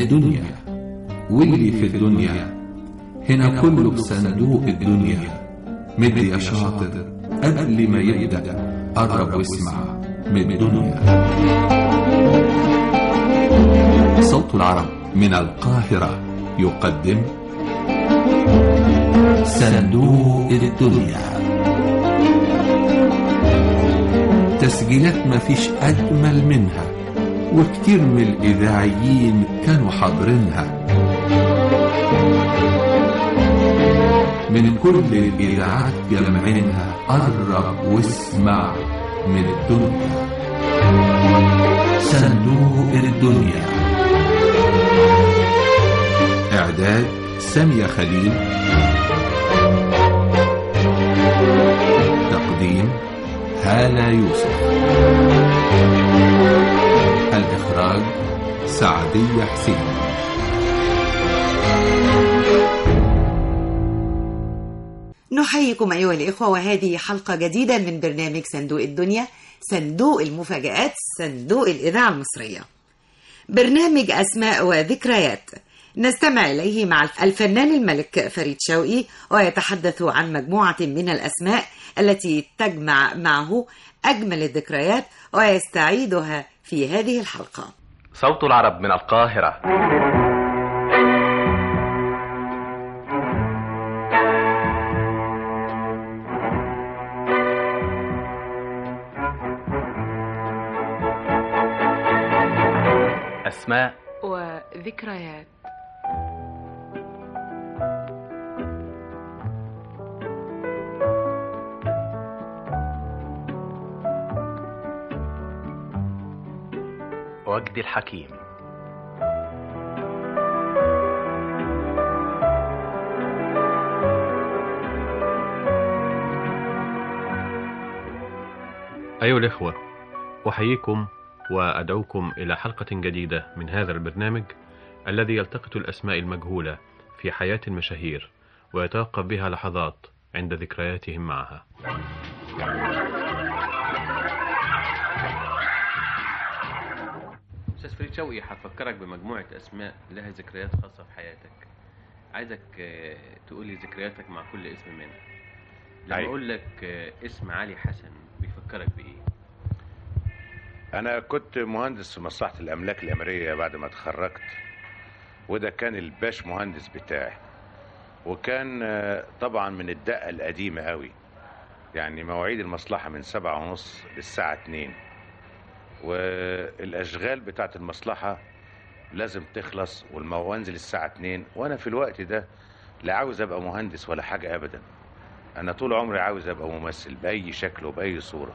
الدنيا، واللي في الدنيا هنا كله بصندوق الدنيا. مد يا شاطر قبل ما يبدأ، قرب واسمع من الدنيا. صوت العرب من القاهرة يقدم صندوق الدنيا. تسجيلات مفيش أجمل منها، وكتير من الإذاعيين كانوا حاضرينها. من كل الإذاعات جمعينها، قرب واسمع من الدنيا. صندوق الدنيا. إعداد سامية خليل. تقديم هالة يوسف. الإخراج سعدية حسين. نحييكم أيها الإخوة، وهذه حلقة جديدة من برنامج صندوق الدنيا، صندوق المفاجآت، صندوق الإذاعة المصرية. برنامج أسماء وذكريات نستمع إليه مع الفنان الملك فريد شوقي، ويتحدث عن مجموعة من الأسماء التي تجمع معه أجمل الذكريات ويستعيدها في هذه الحلقة. صوت العرب من القاهرة. أسماء وذكريات. وجدي الحكيم. أيها الإخوة، أحييكم وأدعوكم إلى حلقة جديدة من هذا البرنامج الذي يلتقط الأسماء المجهولة في حياة المشاهير ويتوقف بها لحظات عند ذكرياتهم معها. أستاذ فريد شوقي، هفكرك بمجموعة أسماء لها ذكريات خاصة في حياتك. عايزك تقولي ذكرياتك مع كل اسم منها. لما أقول لك اسم علي حسن بيفكرك بإيه؟ أنا كنت مهندس في مصلحة الأملاك الأمريكية بعد ما اتخرجت، وده كان الباش مهندس بتاعي، وكان طبعا من الدقة القديمة قوي، يعني مواعيد المصلحة من 7:30 للساعة 2، والأشغال بتاعت المصلحة لازم تخلص وانزل الساعة 2، وأنا في الوقت ده لا عاوز أبقى مهندس ولا حاجة أبدا. أنا طول عمري عاوز أبقى ممثل بأي شكل وبأي صورة،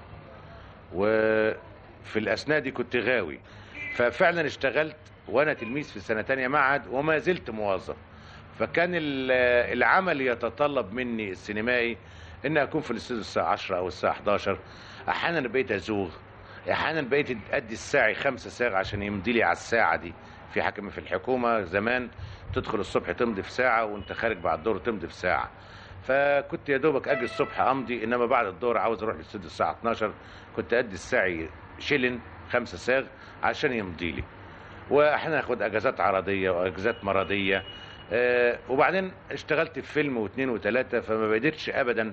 وفي الأثناء دي كنت غاوي، ففعلا اشتغلت وأنا تلميذ في سنة تانية معهد وما زلت موظف. فكان العمل يتطلب مني السينمائي إن أكون في الاستوديو الساعة 10 أو الساعة 11. أحيانا بقيت أزوغ، أحيانا بقيت أدي الساعي 5 ساعة عشان يمضي لي على الساعة دي. في حكم في الحكومة زمان تدخل الصبح تمضي في ساعة، وانت خارج بعد الظهر تمضي في ساعة. فكنت يا دوبك اجي الصبح امضي، انما بعد الظهر عاوز اروح للاستوديو الساعة 12 كنت ادي الساعي شلن 5 ساغ عشان يمضي لي. واحيانا اخد اجازات عرضية واجازات مرضية. وبعدين اشتغلت في فيلم واثنين وثلاثة، فما بديتش ابدا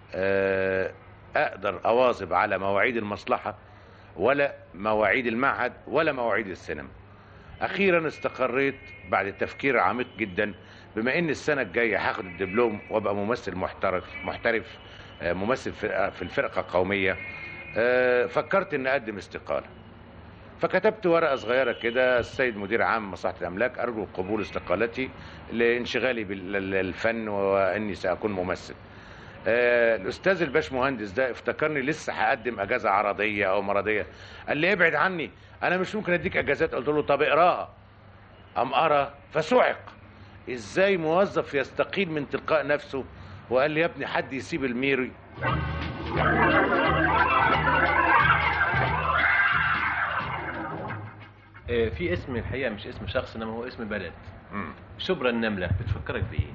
اقدر اواظب على مواعيد المصلحة ولا مواعيد المعهد ولا مواعيد السينما. اخيرا استقريت بعد تفكير عميق جدا، بما ان السنة الجاية هاخد الدبلوم وابقى ممثل محترف ممثل في الفرقة القومية. فكرت ان اقدم استقالة، فكتبت ورقة صغيرة كده: السيد مدير عام مصلحة الأملاك، أرجو قبول استقالتي لانشغالي بالفن وأني سأكون ممثل. الأستاذ الباش مهندس ده افتكرني لسه هقدم أجازة عرضية أو مرضية، قال لي: ابعد عني، أنا مش ممكن أديك أجازات. قلت له: طب اقراها. أم أرى فسعق، إزاي موظف يستقيل من تلقاء نفسه؟ وقال لي: يا ابني حد يسيب الميري. في اسم الحقيقة مش اسم شخص، انما هو اسم بلد. شبرا النملة بتفكرك بايه؟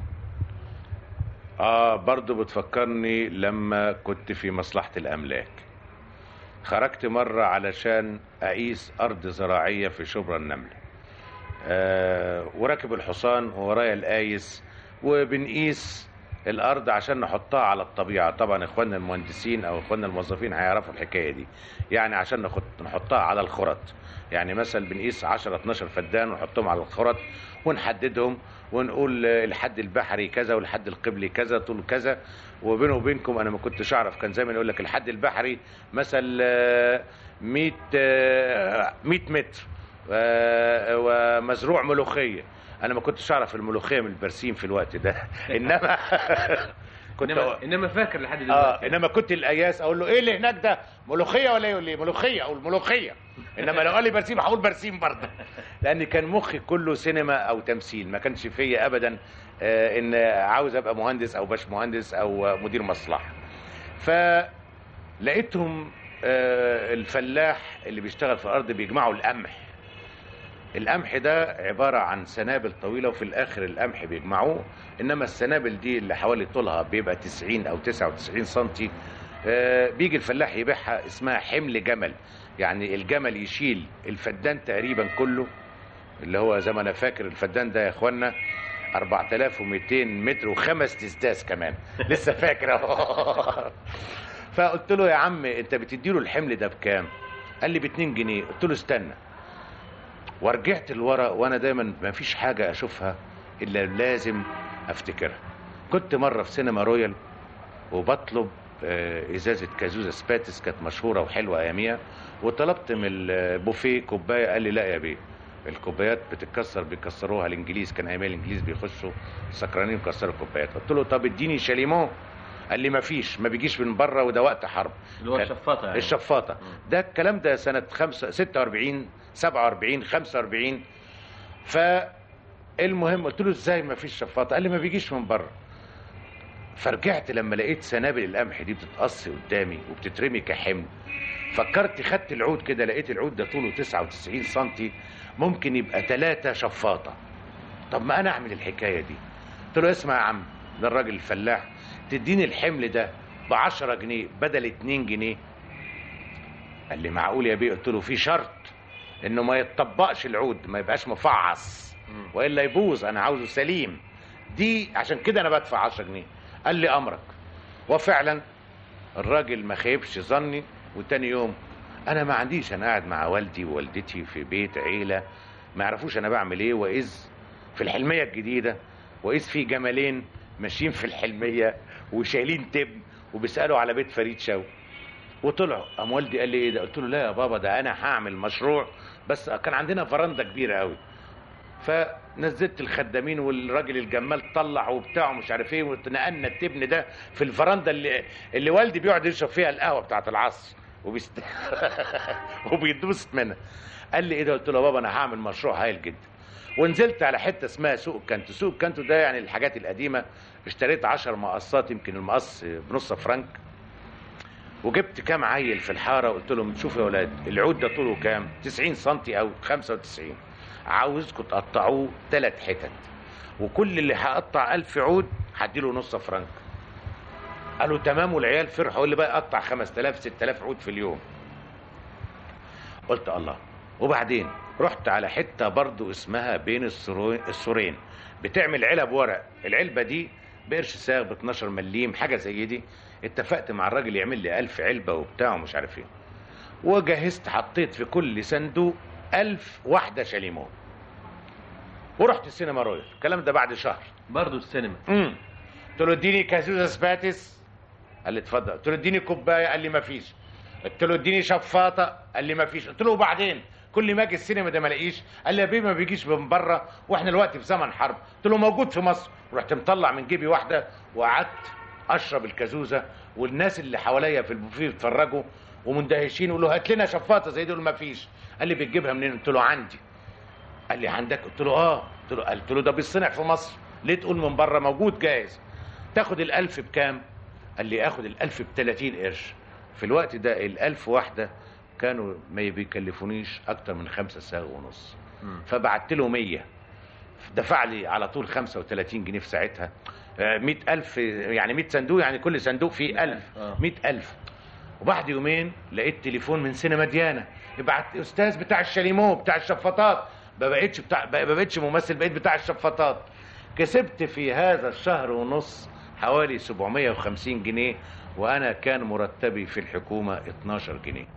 برضو بتفكرني لما كنت في مصلحة الأملاك. خرجت مرة علشان أقيس أرض زراعية في شبرا النملة، وراكب الحصان وورايا القايس، وبنقيس الارض عشان نحطها على الطبيعه. طبعا اخواننا المهندسين او اخواننا الموظفين هيعرفوا الحكايه دي. يعني عشان نحطها على الخرط، يعني مثلا بنقيس 10 12 فدان ونحطهم على الخرط ونحددهم ونقول الحد البحري كذا والحد القبلي كذا طول كذا. وبينه وبينكم انا ما كنتش اعرف، كان زي ما يقول لك الحد البحري مثلا 100 متر ومزروع ملوخيه. انا ما كنتش اعرف الملوخيه من البرسيم في الوقت ده. انما انما فاكر لحد دلوقتي. انما كنت القياس اقول له ايه اللي هناك ده، ملوخيه ولا يقول لي ملوخيه او الملوخيه. انما لو قال لي برسيم هقول برسيم برضه، لان كان مخي كله سينما او تمثيل. ما كانش فيا ابدا ان عاوز ابقى مهندس او باش مهندس او مدير مصلحه. فلقيتهم الفلاح اللي بيشتغل في الارض بيجمعوا القمح. القمح ده عبارة عن سنابل طويلة وفي الآخر القمح بيجمعوه. إنما السنابل دي اللي حوالي طولها بيبقى 90 أو 99 سنتي، بيجي الفلاح يبيعها، اسمها حمل جمل. يعني الجمل يشيل الفدان تقريبا كله، اللي هو زي ما أنا فاكر الفدان ده يا إخوانا 4200 متر وخمس تستاس كمان لسه فاكر اهو. فقلت له يا عم أنت بتديله الحمل ده بكام؟ قال لي ب2 جنيه. قلت له استنى، ورجعت لورا. وانا دايما ما فيش حاجه اشوفها الا لازم افتكرها. كنت مره في سينما رويال وبطلب ازازه كازوزا سباتس، كانت مشهوره وحلوه اياميها، وطلبت من البوفيه كوبايه. قال لي لا يا بيه، الكوبايات بتتكسر، بيكسروها الانجليز، كان ايام الانجليز بيخشوا سكرانين ويكسروا الكوبايات. قلت له طب اديني شاليمون. قال لي ما فيش، ما بيجيش من بره وده وقت حرب. اللي هو الشفاطه يعني. الشفاطه ده الكلام ده سنه 46 47 45. فالمهم قلت له ازاي ما فيش شفاطه؟ قال لي ما بيجيش من بره. فرجعت لما لقيت سنابل القمح دي بتتقص قدامي وبتترمي كحمل، فكرت خدت العود كده، لقيت العود ده طوله 99 سنتي، ممكن يبقى 3 شفاطه. طب ما انا اعمل الحكايه دي. قلت له اسمع يا عم، ده الراجل الفلاح، تديني الحمل ده ب10 جنيه بدل 2 جنيه؟ قال لي معقول يا بيه؟ قلت له في شرط، انه ما يتطبقش العود، ما يبقاش مفعص والا يبوظ، انا عاوزه سليم. دي عشان كده انا بدفع 10 جنيه. قال لي امرك. وفعلا الراجل ما خيبش ظني. وتاني يوم انا ما عنديش، انا قاعد مع والدي ووالدتي في بيت عيله ما يعرفوش انا بعمل ايه، واذ في الحلميه الجديده، واذ في جمالين ماشيين في الحلميه وشايلين تبن وبيسالوا على بيت فريد شوقي. وطلعوا. قام والدي قال لي ايه ده؟ قلت له لا يا بابا، ده انا هعمل مشروع، بس كان عندنا فرنده كبيره قوي. فنزلت الخدامين والراجل الجمال طلع وبتاع ومش عارف ايه، ونقلنا التبن ده في الفرنده اللي والدي بيقعد يشرب فيها القهوه بتاعه العصر وبيدوس منها. قال لي ايه ده؟ قلت له يا بابا انا هعمل مشروع هايل جدا. ونزلت على حته اسمها سوق الكانتو. سوق الكانتو ده يعني الحاجات القديمه. اشتريت 10 مقصات، يمكن المقص بنص فرنك، وجبت كام عيل في الحاره وقلت لهم شوفوا يا ولاد، العود ده طوله كام؟ 90 سنتي او 95، عاوزكم تقطعوه 3 حتت، وكل اللي هقطع 1000 عود هديله نص فرنك. قالوا تمام. والعيال فرحوا. اللي بقى يقطع 5000 6000 عود في اليوم. قلت الله. وبعدين رحت على حته برضو اسمها بين السورين، بتعمل علب ورق. العلبه دي بقرش ساغ ب 12 مليم حاجه زي دي. اتفقت مع الراجل يعمل لي 1000 علبه وبتاع ومش عارف ايه، وجهزت حطيت في كل صندوق 1000 واحده شاليمون. ورحت السينما رويال. الكلام ده بعد شهر. برضه السينما. قلت له اديني كازوزا سباتس. قال لي اتفضل. قلت له اديني كوبايه. قال لي ما فيش. قلت له اديني شفاطه. قال لي ما فيش. قلت له وبعدين كل ما اجي السينما ده ما الاقيش. قال لي يا بيه ما بيجيش من بره واحنا دلوقتي في زمن حرب. قلت له موجود في مصر. رحت مطلع من جيبي واحده وقعدت اشرب الكازوزه، والناس اللي حواليا في البوفيه بيتفرجوا ومندهشين يقولوا هات لنا شفاطه زي دي. ما فيش. قال لي بتجيبها منين؟ قلت له عندي. قال لي عندك؟ قلت له اه. قلت له ده بيصنع في مصر، ليه تقول من بره؟ موجود جاهز. تاخد ال1000 بكام؟ قال لي اخد ال1000 ب30 قرش. في الوقت ده ال1000 واحده كانوا ما بيكلفونيش اكتر من 5 ساغ ونص. فبعت له 100، دفع لي على طول 35 جنيه في ساعتها. 100,000 يعني 100 صندوق، يعني كل صندوق فيه 1000. 100,000. وبعد يومين لقيت تليفون من سينما ديانا، يبعت استاذ بتاع الشاليمو بتاع الشفاطات، ما بقتش ممثل، بقيت بتاع الشفاطات. كسبت في هذا الشهر ونص حوالي 750 جنيه، وانا كان مرتبي في الحكومة 12 جنيه.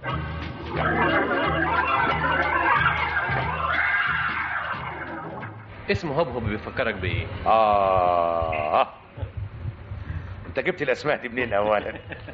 اسم هبهب بيفكرك بايه؟ انت جبت الاسماء دي منين اولا؟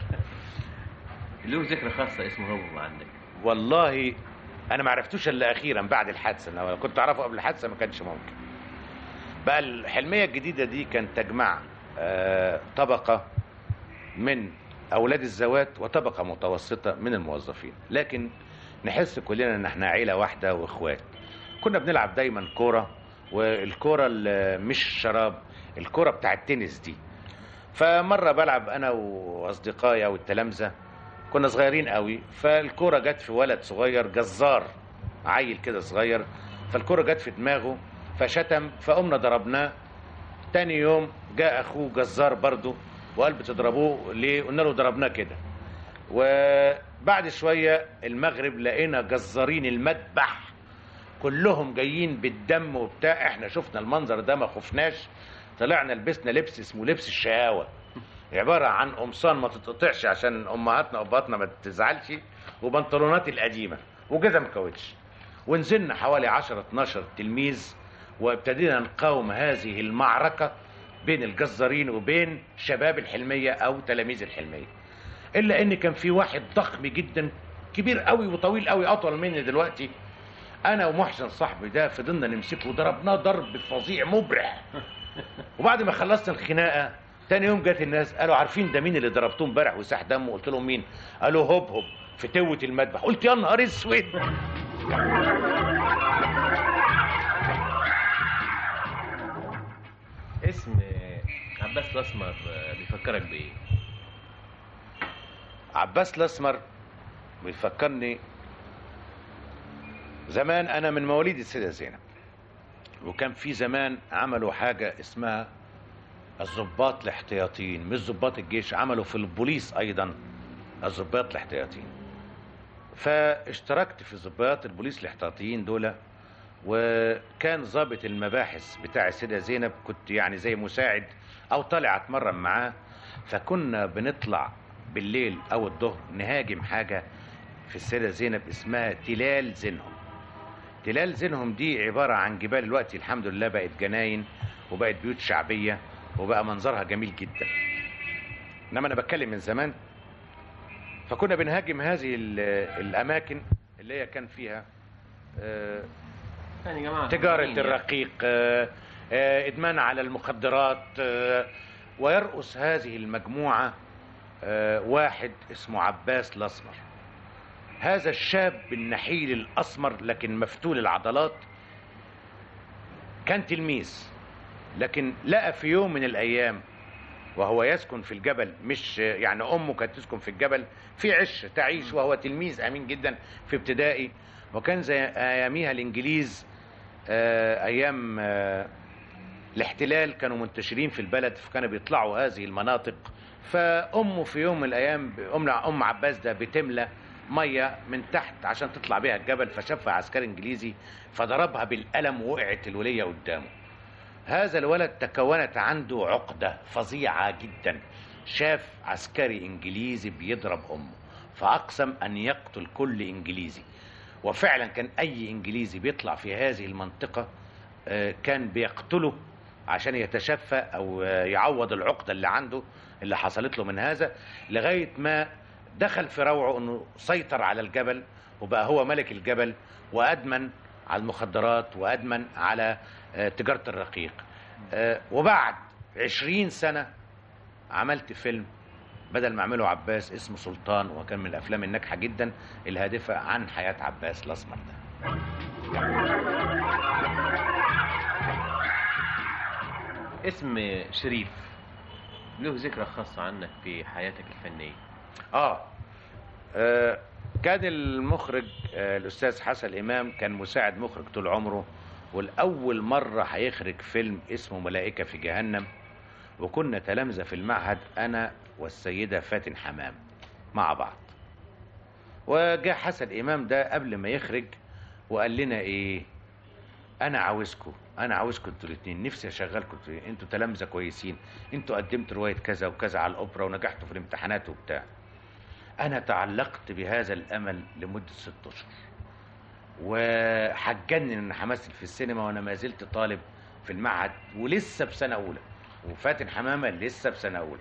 له ذكرى خاصة اسمه هبهب عندك؟ والله انا ما عرفتوش الا اخيرا بعد الحادثه، انا لو كنت اعرفه قبل الحادثه ما كانش ممكن. بقى الحلميه الجديده دي كانت تجمع طبقه من اولاد الزوات وطبقه متوسطه من الموظفين، لكن نحس كلنا ان احنا عيله واحده واخوات. كنا بنلعب دايما كوره، والكوره مش شراب، الكوره بتاع التنس دي. فمره بلعب انا واصدقائي والتلامذه، كنا صغيرين قوي، فالكرة جت في ولد صغير جزار، عيل كده صغير، فالكرة جت في دماغه فشتم، فقمنا ضربناه. تاني يوم جاء اخوه جزار برضه وقال بتضربوه ليه؟ قلنا له ضربناه كده. وبعد شوية المغرب لقينا جزارين المذبح كلهم جايين بالدم وبتاع، احنا شفنا المنظر ده ما خفناش، طلعنا لبسنا لبس اسمه لبس الشقاوة، عبارة عن قمصان ما تتقطعش عشان امهاتنا وابهاتنا ما تزعلش، وبنطلونات القديمة وجزم كاوتش، ونزلنا حوالي 10-12 تلميذ، وابتدينا نقاوم هذه المعركة بين الجزارين وبين شباب الحلمية او تلاميذ الحلمية. الا ان كان في واحد ضخم جدا كبير قوي وطويل قوي، اطول مني دلوقتي، انا ومحسن صاحبي ده فضلنا نمسكه وضربناه ضرب فظيع مبرح. وبعد ما خلصنا الخناقة تاني يوم جت الناس قالوا عارفين ده مين اللي ضربتوه امبارح وساح دمه؟ قلت لهم مين؟ قالوا هبهب في توة المذبح. قلت يا نهار اسود. اسم عباس الاسمر بيفكرك بايه؟ عباس الاسمر بيفكرني زمان، انا من مواليد السيدة زينب، وكان في زمان عملوا حاجة اسمها الضباط الاحتياطيين، مش ضباط الجيش، عملوا في البوليس ايضا الضباط الاحتياطيين. فاشتركت في ضباط البوليس الاحتياطيين دول، وكان ضابط المباحث بتاع السيدة زينب كنت يعني زي مساعد او طالع اتمرن معاه. فكنا بنطلع بالليل او الظهر نهاجم حاجة في السيدة زينب اسمها تلال زينهم. تلال زينهم دي عبارة عن جبال، الوقت الحمد لله بقت جناين وبقت بيوت شعبية وبقى منظرها جميل جدا، انما انا بتكلم من زمان. فكنا بنهاجم هذه الاماكن اللي هي كان فيها تجارة الرقيق، ادمان على المخدرات، ويرأس هذه المجموعة واحد اسمه عباس الاسمر. هذا الشاب النحيل الاسمر لكن مفتول العضلات كان تلميذ، لكن لقى في يوم من الايام وهو يسكن في الجبل، مش يعني امه كانت تسكن في الجبل في عش تعيش، وهو تلميذ امين جدا في ابتدائي، وكان زي اياميها الانجليز ايام الاحتلال كانوا منتشرين في البلد، فكانوا بيطلعوا هذه المناطق. فامه في يوم من الايام ام عباس ده بتملى ميه من تحت عشان تطلع بيها الجبل، فشافها عسكري انجليزي فضربها بالقلم ووقعت الوليه قدامه. هذا الولد تكونت عنده عقده فظيعه جدا، شاف عسكري انجليزي بيضرب امه فاقسم ان يقتل كل انجليزي. وفعلا كان اي انجليزي بيطلع في هذه المنطقه كان بيقتله عشان يتشفى او يعوض العقده اللي عنده اللي حصلت له من هذا، لغايه ما دخل في روعه انه سيطر على الجبل وبقى هو ملك الجبل، وادمن على المخدرات وادمن على تجارة الرقيق. وبعد 20 سنة عملت فيلم بدل ما اعمله عباس اسمه سلطان، وكان من الافلام الناجحة جدا الهادفة عن حياة عباس الاسمر ده. اسم شريف له ذكرى خاصة عنك في حياتك الفنية؟ كان المخرج الأستاذ حسن إمام كان مساعد مخرج طول عمره، والأول مرة هيخرج فيلم اسمه ملائكة في جهنم، وكنا تلامذة في المعهد أنا والسيدة فاتن حمام مع بعض. وجاء حسن إمام ده قبل ما يخرج وقال لنا إيه؟ انا عاوزكم انتوا الاثنين، نفسي اشغلكم انتوا تلامذه كويسين، انتوا قدمتوا روايه كذا وكذا على الاوبرا ونجحتوا في الامتحانات وبتاع. انا تعلقت بهذا الامل لمده 6 اشهر، وحجنن ان همثل في السينما وانا ما زلت طالب في المعهد ولسه بسنه اولى، وفاتن حمامه لسه بسنه اولى.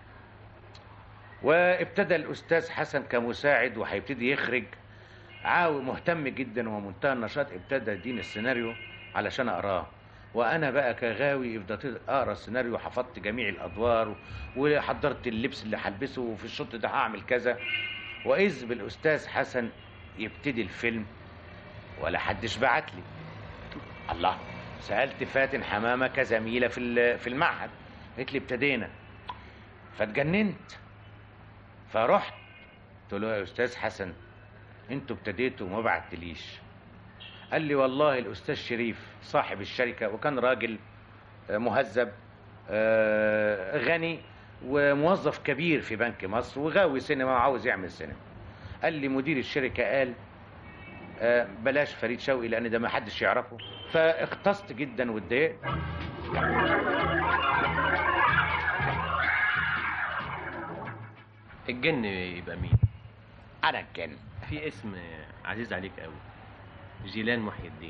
وابتدى الاستاذ حسن كمساعد وهيبتدي يخرج، مهتم جدا ومنتهى النشاط، ابتدى يديني السيناريو علشان اقراه، وانا بقى كغاوي فضلت اقرا السيناريو، حفظت جميع الادوار وحضرت اللبس اللي هلبسه، وفي الشوط ده هعمل كذا. واذ بالاستاذ حسن يبتدي الفيلم ولا حدش بعت لي. الله، سالت فاتن حمامه كزميله في المعهد، قالت لي ابتدينا. فاتجننت، فرحت قلت له يا استاذ حسن انتوا ابتديتوا وما بعتليش. قال لي والله الاستاذ شريف صاحب الشركه، وكان راجل مهذب غني وموظف كبير في بنك مصر وغاوي سينما وعاوز يعمل سينما. قال لي مدير الشركه قال بلاش فريد شوقي لان ده ما حدش يعرفه. فاختصت جدا واتضايقت. الجن يبقى مين؟ انا الجن. في اسم عزيز عليك قوي، جيلان محي الدين.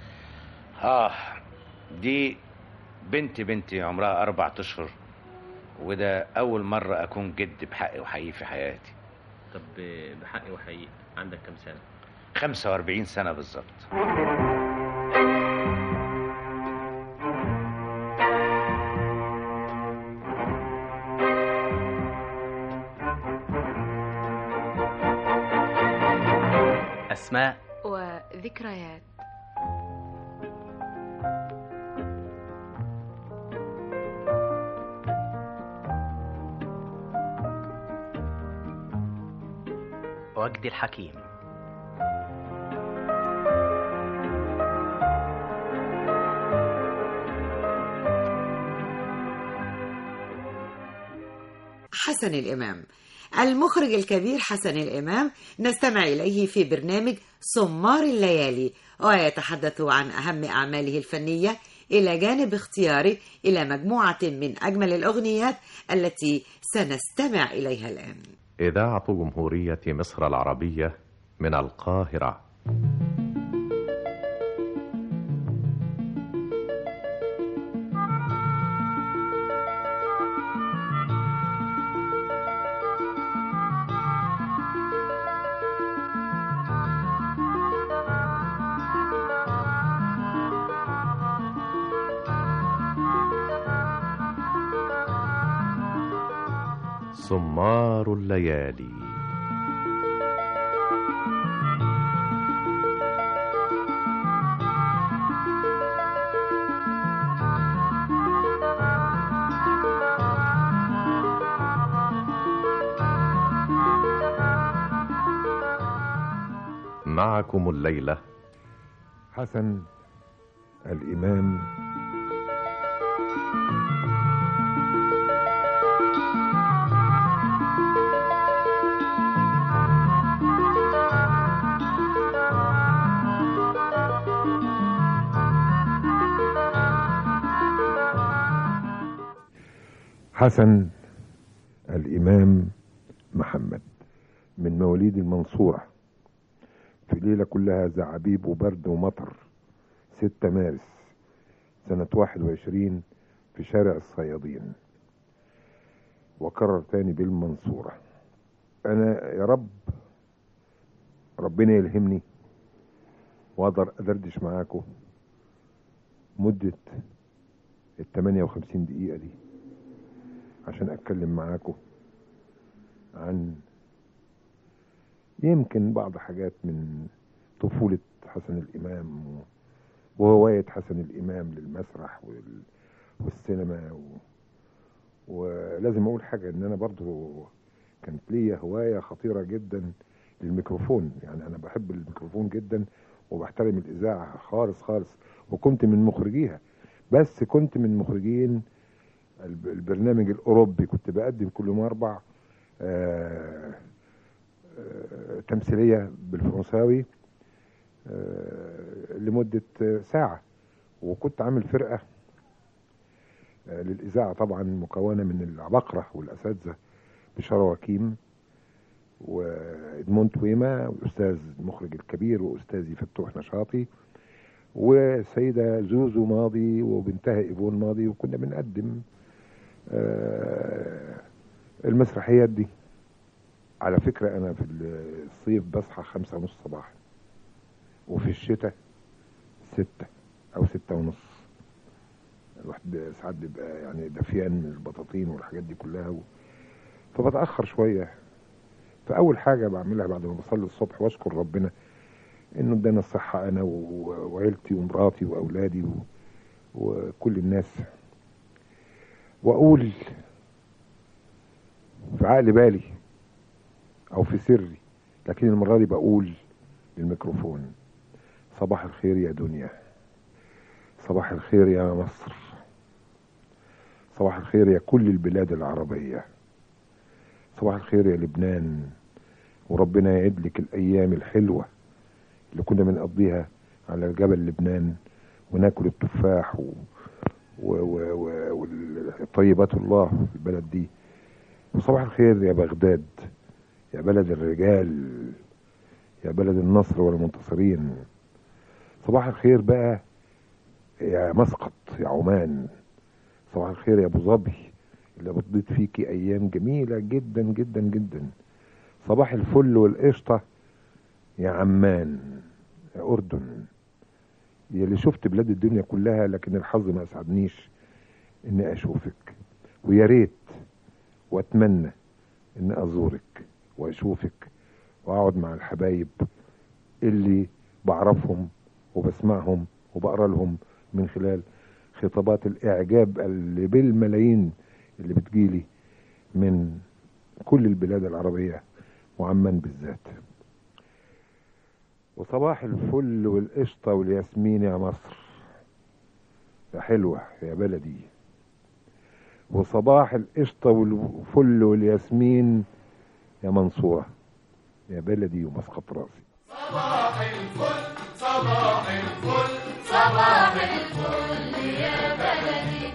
دي بنتي عمرها 4 اشهر، وده اول مره اكون جد بحقي وحقيقي في حياتي. طب بحقي وحقيقي عندك كم سنه؟ 45 سنه بالظبط. أسماء وذكريات. وجدي الحكيم. حسن الإمام. المخرج الكبير حسن الإمام نستمع إليه في برنامج سمار الليالي، ويتحدث عن أهم أعماله الفنية إلى جانب اختياره إلى مجموعة من أجمل الأغنيات التي سنستمع إليها الآن. إذاعة جمهورية مصر العربية من القاهرة. سمار الليالي. معكم الليلة حسن الإمام. حسن الإمام محمد من مواليد المنصورة، في ليلة كلها زعابيب وبرد ومطر، 6 مارس سنة 21 في شارع الصيادين، وكرر تاني بالمنصورة. أنا يا رب ربنا يلهمني وأقدر أدردش معاكم مدة 58 دقيقة دي عشان أتكلم معاكم عن يمكن بعض حاجات من طفولة حسن الإمام وهواية حسن الإمام للمسرح والسينما ولازم أقول حاجة إن أنا برضو كانت ليا هواية خطيرة جدا للميكروفون. يعني أنا بحب الميكروفون جدا وبحترم الإذاعة خالص خالص، وكنت من مخرجيها، بس كنت من مخرجين البرنامج الأوروبي. كنت بقدم كل يوم 4 تمثيلية بالفرنساوي لمدة ساعة، وكنت عامل فرقة للإذاعة طبعا مكونة من العباقرة والأساتذة بشارة وكيم وإدموند تويما والأستاذ المخرج الكبير وأستاذي فتوح نشاطي وسيدة زوزو ماضي وبنتها إيفون ماضي، وكنا بنقدم المسرحيات دي. على فكرة أنا في الصيف بصحى 5:30 صباحا، وفي الشتاء 6 أو 6:30. الواحد ساعات بيبقى يعني دفيان من البطاطين والحاجات دي كلها فبتأخر شوية. فأول حاجة بعملها بعد ما بصلي الصبح واشكر ربنا إنه ادانا الصحة أنا وعيلتي ومراتي وأولادي وكل الناس، وأقول في عقل بالي أو في سري، لكن المرة دي بقول للميكروفون: صباح الخير يا دنيا، صباح الخير يا مصر، صباح الخير يا كل البلاد العربية، صباح الخير يا لبنان، وربنا يعيد لك الأيام الحلوة اللي كنا بنقضيها على جبل لبنان وناكل التفاح وطيبات الله في البلد دي. وصباح الخير يا بغداد، يا بلد الرجال، يا بلد النصر والمنتصرين. صباح الخير بقى يا مسقط يا عمان، صباح الخير يا ابو ظبي اللي قضيت فيكي ايام جميله جدا جدا جدا. صباح الفل والقشطه يا عمان يا اردن، يا اللي شفت بلاد الدنيا كلها لكن الحظ ما اسعدنيش اني اشوفك، ويا ريت واتمنى ان ازورك واشوفك واقعد مع الحبايب اللي بعرفهم وبسمعهم وبقرا لهم من خلال خطابات الاعجاب اللي بالملايين اللي بتجيلي من كل البلاد العربية وعمان بالذات. وصباح الفل والقشطة والياسمين يا مصر يا حلوة يا بلدي، وصباح القشطة والفل والياسمين يا منصورة يا بلدي ومسقط راسي. صباح الفل صباح الفل صباح الفل يا بلدي.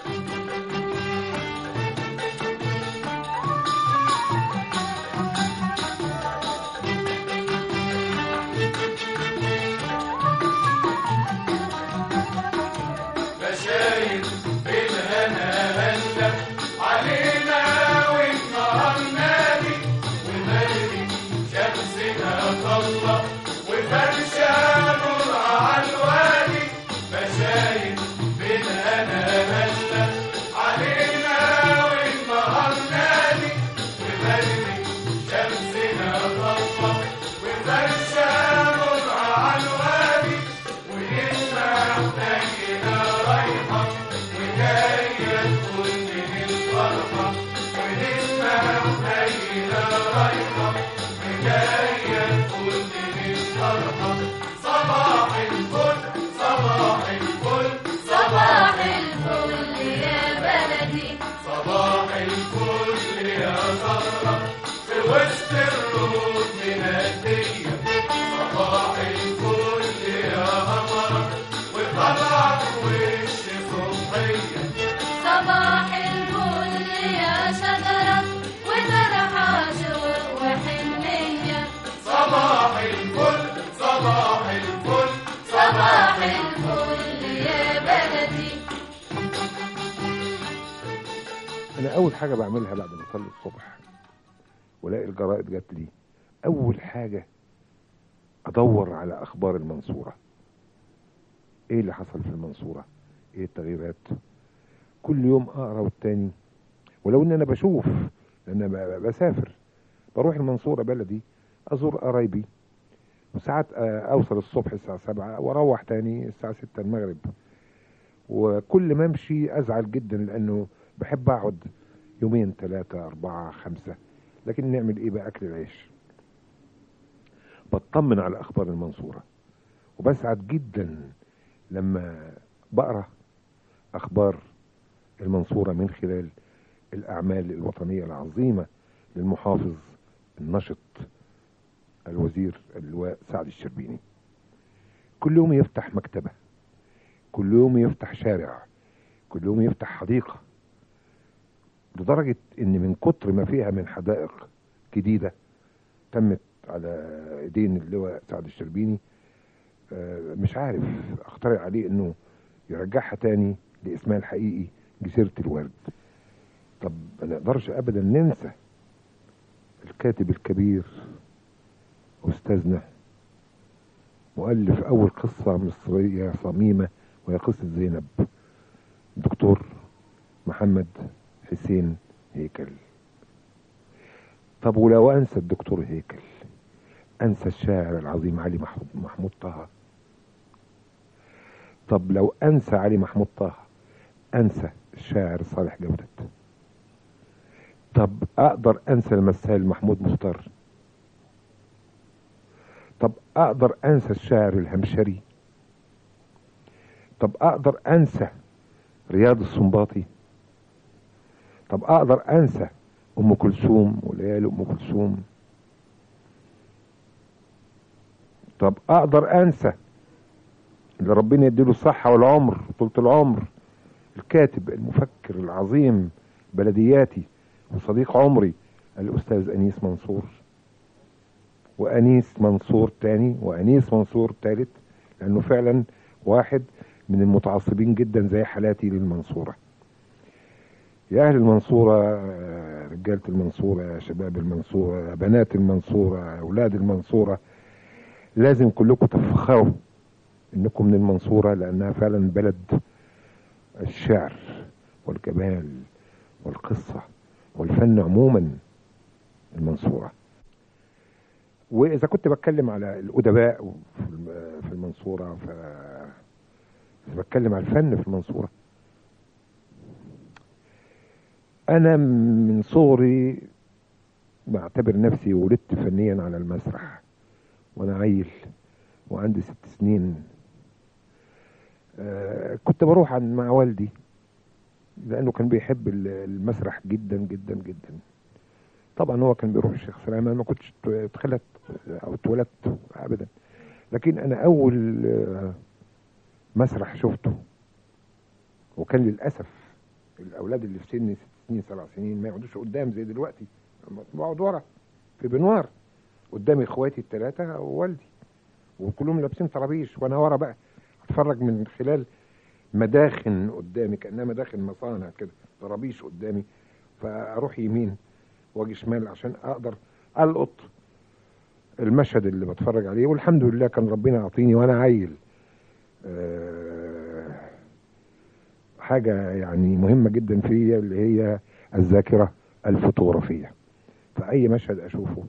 بشاير بالهنا هلا علينا والنهار نادي، ومالي شمسنا طلة وفرشة نور على الوادي. بشاير بالهنا هلا علينا والنهار نادي، ومالي شمسنا طلة وفرشة نور على الوادي. ونسمع نجينا رايحة وجاية تقول من الفرحة، ونسمع نجينا رايحة وجاية تقول من الفرحة. صباح الفل صباح الفل صباح الفل يا بلدي، صباح الفل يا زهرة في وسط الرود منادية. صباح الفل يا قمرة وطلع وش صبحية. صباح الفل يا شجرة وزرعها شوق وحنية. صباح الفل صباح الفل صباح الفل يا بلدي. انا اول حاجة بعملها بعد ما اصلي الصبح ولاقي الجرائد جات لي، اول حاجة ادور على اخبار المنصورة، ايه اللي حصل في المنصورة، ايه التغييرات. كل يوم اقرا والتاني، ولو ان انا بشوف لان أنا بسافر بروح المنصورة بلدي ازور قرايبي، وساعات اوصل الصبح الساعة 7 واروح تاني الساعة 6 المغرب. وكل ما امشي ازعل جدا لانه بحب اقعد 2 3 4 5، لكن نعمل ايه بقى، اكل العيش. بطمن على اخبار المنصورة وبسعد جدا لما بقرا اخبار المنصورة من خلال الاعمال الوطنية العظيمة للمحافظ النشط الوزير اللواء سعد الشربيني. كل يوم يفتح مكتبة، كل يوم يفتح شارع، كل يوم يفتح حديقة، لدرجة ان من كتر ما فيها من حدائق جديدة تمت على ايدين اللواء سعد الشربيني، مش عارف اخترع عليه انه يرجعها تاني لاسمها الحقيقي جزيرة الورد. طب ما نقدرش ابدا ننسى الكاتب الكبير استاذنا مؤلف اول قصة مصرية صميمة وهي قصة زينب، الدكتور محمد حسين هيكل. طب ولو انسى الدكتور هيكل انسى الشاعر العظيم علي محمود طه؟ طب لو انسى علي محمود طه انسى الشاعر صالح جودة؟ طب اقدر انسى المثال محمود مختار؟ طب اقدر انسى الشاعر الهمشري؟ طب اقدر انسى رياض السنباطي؟ طب اقدر انسى ام كلثوم وليالي ام كلثوم؟ طب اقدر انسى اللي ربنا يديله الصحة والعمر طولة العمر، الكاتب المفكر العظيم بلدياتي وصديق عمري الاستاذ انيس منصور، وانيس منصور تاني وانيس منصور تالت، لانه فعلا واحد من المتعصبين جدا زي حالاتي للمنصورة. يا اهل المنصورة، رجالة المنصورة، شباب المنصورة، بنات المنصورة، اولاد المنصورة، لازم كلكم تفخروا انكم من المنصورة، لانها فعلا بلد الشعر والجمال والقصة والفن عموما، المنصورة. واذا كنت بتكلم على الادباء في المنصورة بتكلم على الفن في المنصورة. انا من صغري بعتبر نفسي ولدت فنيا على المسرح وانا عيل وعندي 6 سنين. كنت بروح مع والدي لانه كان بيحب المسرح جدا جدا جدا. طبعا هو كان بيروح الشيخ سليمان، ما كنتش اتخلت او اتولدت ابدا، لكن انا اول مسرح شفته، وكان للاسف الاولاد اللي في سني 6 سنين 7 سنين ما يقعدوش قدام زي دلوقتي، بقعد ورا في بنوار قدامي اخواتي ال3 ووالدي، وكلهم لابسين طرابيش وانا ورا بقى اتفرج من خلال مداخن قدامي كانها مداخن مصانع كده، طرابيش قدامي، فاروح يمين واجي شمال عشان اقدر القط المشهد اللي بتفرج عليه. والحمد لله كان ربنا يعطيني وانا عيل حاجة يعني مهمة جدا فيا، اللي هي الذاكرة الفوتوغرافية. فأي مشهد أشوفه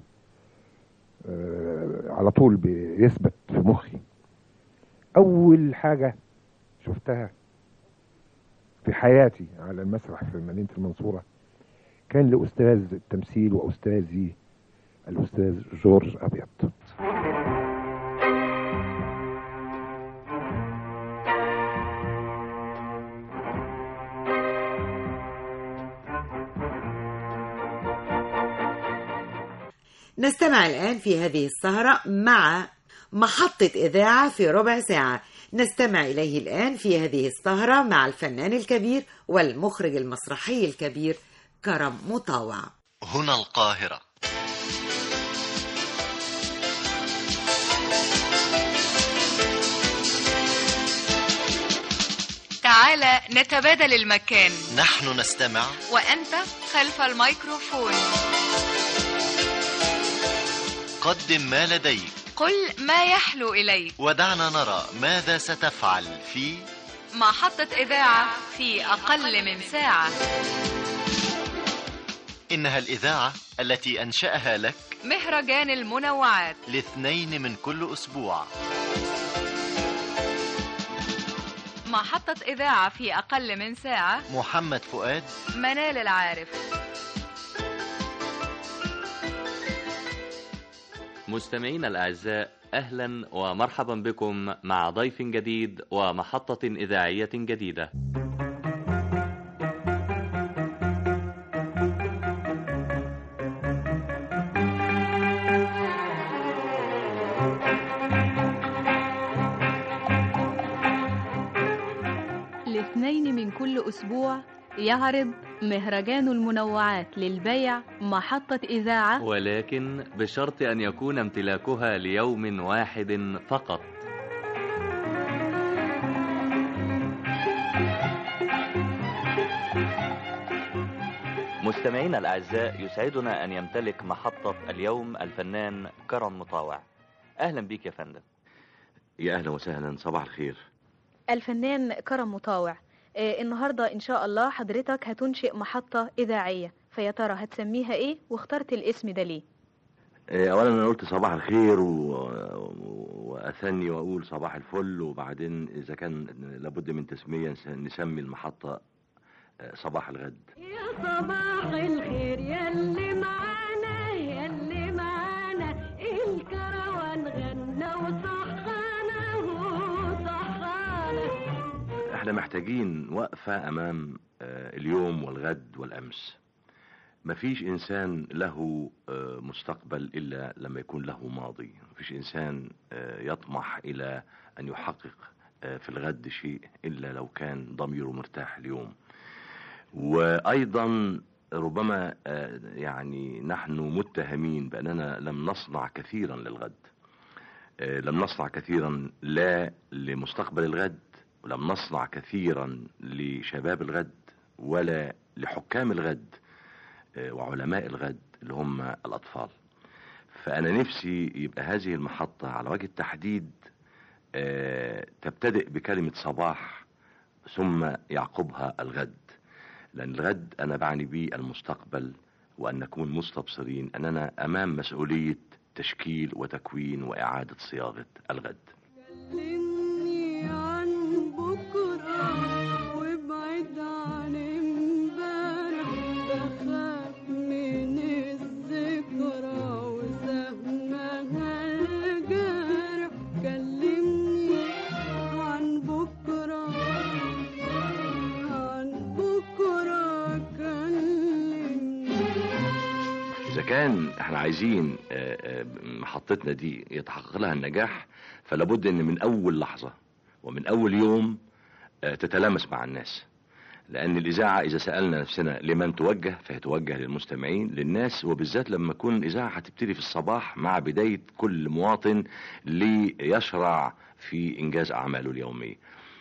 على طول بيثبت في مخي. أول حاجة شفتها في حياتي على المسرح في مدينة المنصورة كان لأستاذ التمثيل وأستاذي الأستاذ جورج أبيض. نستمع الآن في هذه السهرة مع محطة إذاعة في ربع ساعة. نستمع إليه الآن في هذه السهرة مع الفنان الكبير والمخرج المسرحي الكبير كرم مطاوع. هنا القاهرة. تعال نتبادل المكان، نحن نستمع وأنت خلف الميكروفون. قدم ما لديك، قل ما يحلو إليك، ودعنا نرى ماذا ستفعل في محطة إذاعة في أقل من ساعة. إنها الإذاعة التي أنشأها لك مهرجان المنوعات، ل2 من كل أسبوع. محطة إذاعة في أقل من ساعة. محمد فؤاد، منال العارف. مستمعينا الأعزاء، أهلا ومرحبا بكم مع ضيف جديد ومحطة إذاعية جديدة. كل أسبوع يعرض مهرجان المنوعات للبيع محطة إذاعة، ولكن بشرط أن يكون امتلاكها ليوم واحد فقط. مستمعينا الأعزاء، يسعدنا أن يمتلك محطة اليوم الفنان كرم مطاوع. أهلا بك يا فندم. يا أهلا وسهلا، صباح الخير. الفنان كرم مطاوع، النهاردة إن شاء الله حضرتك هتنشئ محطة إذاعية، فيا ترى هتسميها إيه واخترت الاسم ده ليه؟ أولا أنا قلت صباح الخير وأثني وأقول صباح الفل، وبعدين إذا كان لابد من تسمية نسمي المحطة صباح الغد. يا صباح الخير ياللي معانا ياللي معانا، الكروان غنى وصحانا وصحانا. احنا محتاجين وقفة امام اليوم والغد والامس. مفيش انسان له مستقبل الا لما يكون له ماضي. مفيش انسان يطمح الى ان يحقق في الغد شيء الا لو كان ضميره مرتاح اليوم. وايضا ربما يعني نحن متهمين باننا لم نصنع كثيرا للغد. لم نصنع كثيرا لا لمستقبل الغد، ولم نصنع كثيرا لشباب الغد ولا لحكام الغد وعلماء الغد اللي هم الأطفال. فأنا نفسي يبقى هذه المحطة على وجه التحديد تبتدئ بكلمة صباح ثم يعقبها الغد، لأن الغد أنا بعني به المستقبل، وأن نكون مستبصرين أننا أمام مسؤولية تشكيل وتكوين وإعادة صياغة الغد. كلمني عن بكرة وابعد عن امبارح، بخاف من الذكرى وسهمها الجرح. كلمني عن بكرة عن بكرة كلمني. إذا كان احنا عايزين محطتنا دي يتحقق لها النجاح، فلابد ان من اول لحظة ومن اول يوم تتلامس مع الناس. لان الاذاعة اذا سألنا نفسنا لمن توجه، فهي توجه للمستمعين، للناس، وبالذات لما تكون الاذاعة هتبتدي في الصباح مع بداية كل مواطن ليشرع في انجاز اعماله اليومية.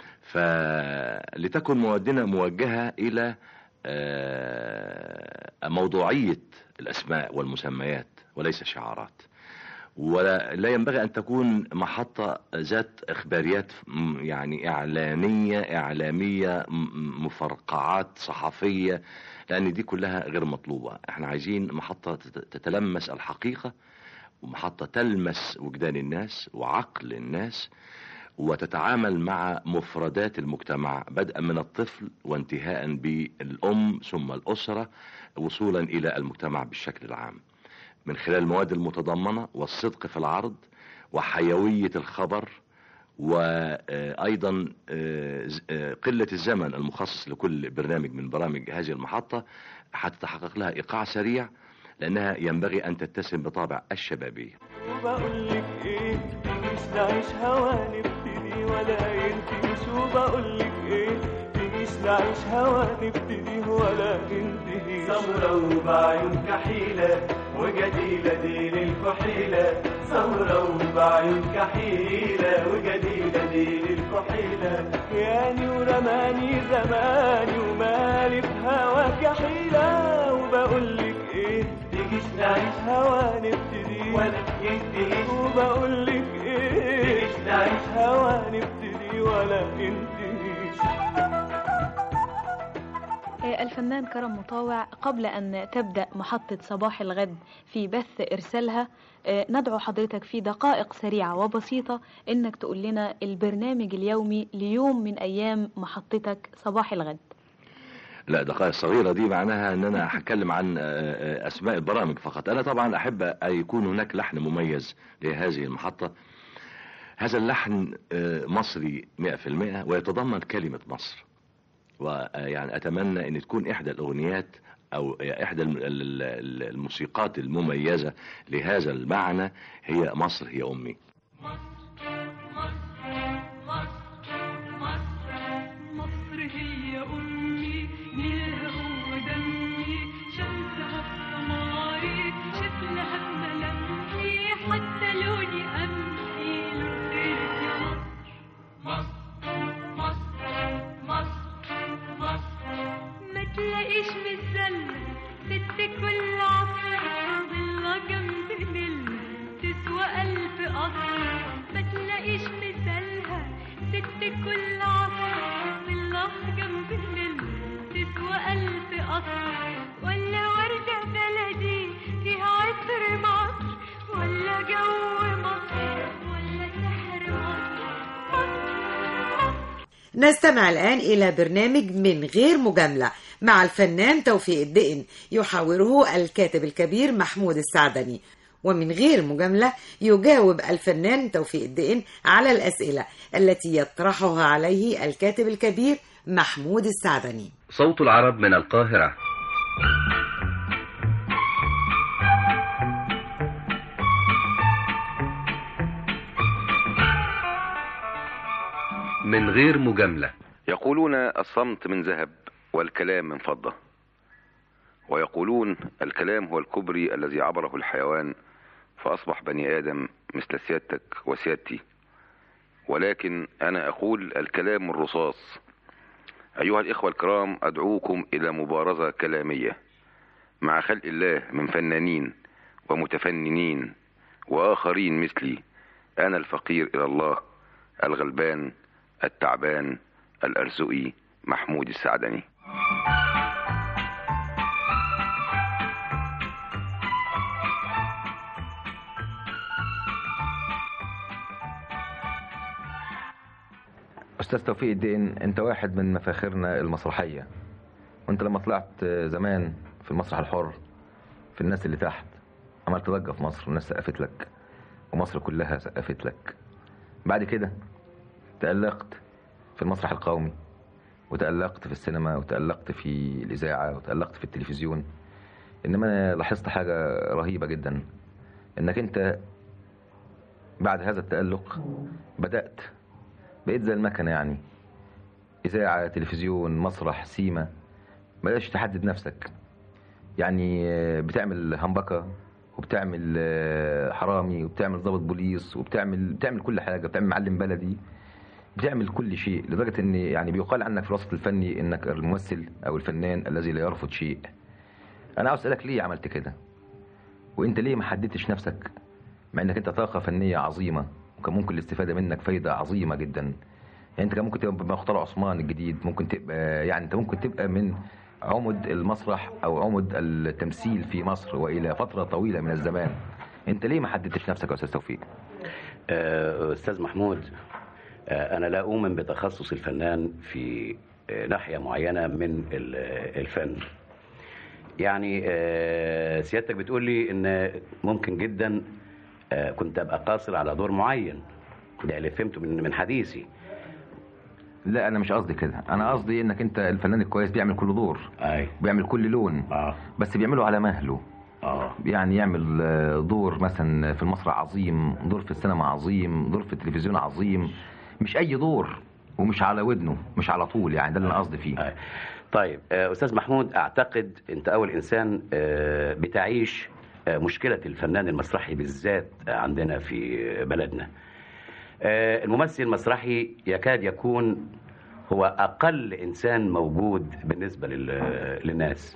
فلتكن موادنا موجهة الى موضوعية الاسماء والمسميات وليس شعارات. ولا ينبغي أن تكون محطة ذات إخباريات يعني إعلامية مفرقعات صحفية، لأن دي كلها غير مطلوبة. احنا عايزين محطة تتلمس الحقيقة، ومحطة تلمس وجدان الناس وعقل الناس، وتتعامل مع مفردات المجتمع بدءا من الطفل وانتهاء بالأم ثم الأسرة وصولا إلى المجتمع بالشكل العام، من خلال المواد المتضمنة والصدق في العرض وحيوية الخبر، وأيضا قلة الزمن المخصص لكل برنامج من برامج هذه المحطة حتى تحقق لها إيقاع سريع، لأنها ينبغي أن تتسم بطابع الشبابية. وبقول لك إيه، مش نعيش هوا نبتدي ولا ينتهيش. وبقول لك إيه، مش نعيش هوا نبتدي ولا ينتهي. ثورة وبعيون كحيلة وجديلة دين الكحيلة. ثورة وبعيون كحيلة وجديلة دين الكحيلة. يعني ورماني زماني ومالي في هوا كحيلة. وبقول لك ايه، تيجيش نعيش هوا نبتدي ولا ينتهيش. وبقول لك ايه، تيجيش نعيش هوا نبتدي ولا ينتهيش. الفنان كرم مطاوع، قبل أن تبدأ محطة صباح الغد في بث إرسالها، ندعو حضرتك في دقائق سريعة وبسيطة إنك تقول لنا البرنامج اليومي ليوم من أيام محطتك صباح الغد. لا، دقائق صغيرة دي معناها ان انا هتكلم عن اسماء البرامج فقط. انا طبعا احب ان يكون هناك لحن مميز لهذه المحطة. هذا اللحن مصري 100% ويتضمن كلمة مصر، ويعني اتمنى ان تكون احدى الاغنيات او احدى الموسيقات المميزة لهذا المعنى هي مصر هي امي. مصر هي أمي نستمع الآن إلى برنامج من غير مجاملة مع الفنان توفيق الدقن، يحاوره الكاتب الكبير محمود السعدني. ومن غير مجاملة يجاوب الفنان توفيق الدقن على الأسئلة التي يطرحها عليه الكاتب الكبير محمود السعدني. صوت العرب من القاهرة. من غير مجاملة. يقولون الصمت من ذهب والكلام من فضة، ويقولون الكلام هو الكوبري الذي عبره الحيوان فأصبح بني آدم مثل سيادتك وسيادتي، ولكن أنا أقول الكلام الرصاص. أيها الإخوة الكرام، أدعوكم إلى مبارزة كلامية مع خلق الله من فنانين ومتفننين وآخرين مثلي. أنا الفقير إلى الله، الغلبان التعبان الأرزقي، محمود السعدني. أستاذ توفيق الدقن، أنت واحد من مفاخرنا المسرحية، وأنت لما طلعت زمان في المسرح الحر في الناس اللي تحت عملت ضجة في مصر، والناس سقفت لك ومصر كلها سقفت لك. بعد كده تألقت في المسرح القومي، وتألقت في السينما، وتألقت في الإذاعة، وتألقت في التلفزيون. إنما أنا لاحظت حاجة رهيبة جدا، إنك أنت بعد هذا التألق بقيت زي المكنة، يعني إذاعة، تلفزيون، مسرح، سيما، ما بقاش تحدد نفسك. يعني بتعمل همبكة، وبتعمل حرامي، وبتعمل ضابط بوليس، بتعمل كل حاجة، بتعمل معلم بلدي، بتعمل كل شيء، لدرجة ان يعني بيقال عنك في الوسط الفني انك الممثل او الفنان الذي لا يرفض شيء. انا عاوز اسألك ليه عملت كده؟ وانت ليه ما حددتش نفسك؟ مع انك انت طاقة فنية عظيمة، وكان ممكن الاستفادة منك فايدة عظيمة جدا. يعني انت كان ممكن تبقى مختار عثمان الجديد، ممكن تبقى يعني انت ممكن تبقى من عمد المسرح او عمد التمثيل في مصر والى فترة طويلة من الزمان. انت ليه ما حددتش نفسك يا استاذ توفيق؟ استاذ محمود، أنا لا أؤمن بتخصص الفنان في ناحية معينة من الفن. يعني سيادتك بتقول لي إن ممكن جدا كنت أبقى قاصر على دور معين، ده اللي فهمته من حديثي. لا، أنا مش قصدي كده، أنا قصدي إنك أنت الفنان الكويس بيعمل كل دور، بيعمل كل لون، بس بيعمله على مهله. يعني يعمل دور مثلا في المسرح عظيم، دور في السينما عظيم، دور في التلفزيون عظيم، مش اي دور، ومش على ودنه، مش على طول. يعني ده اللي انا قصدي فيه. طيب استاذ محمود، اعتقد انت اول انسان بتعيش مشكلة الفنان المسرحي بالذات عندنا في بلدنا. الممثل المسرحي يكاد يكون هو اقل انسان موجود بالنسبة للناس.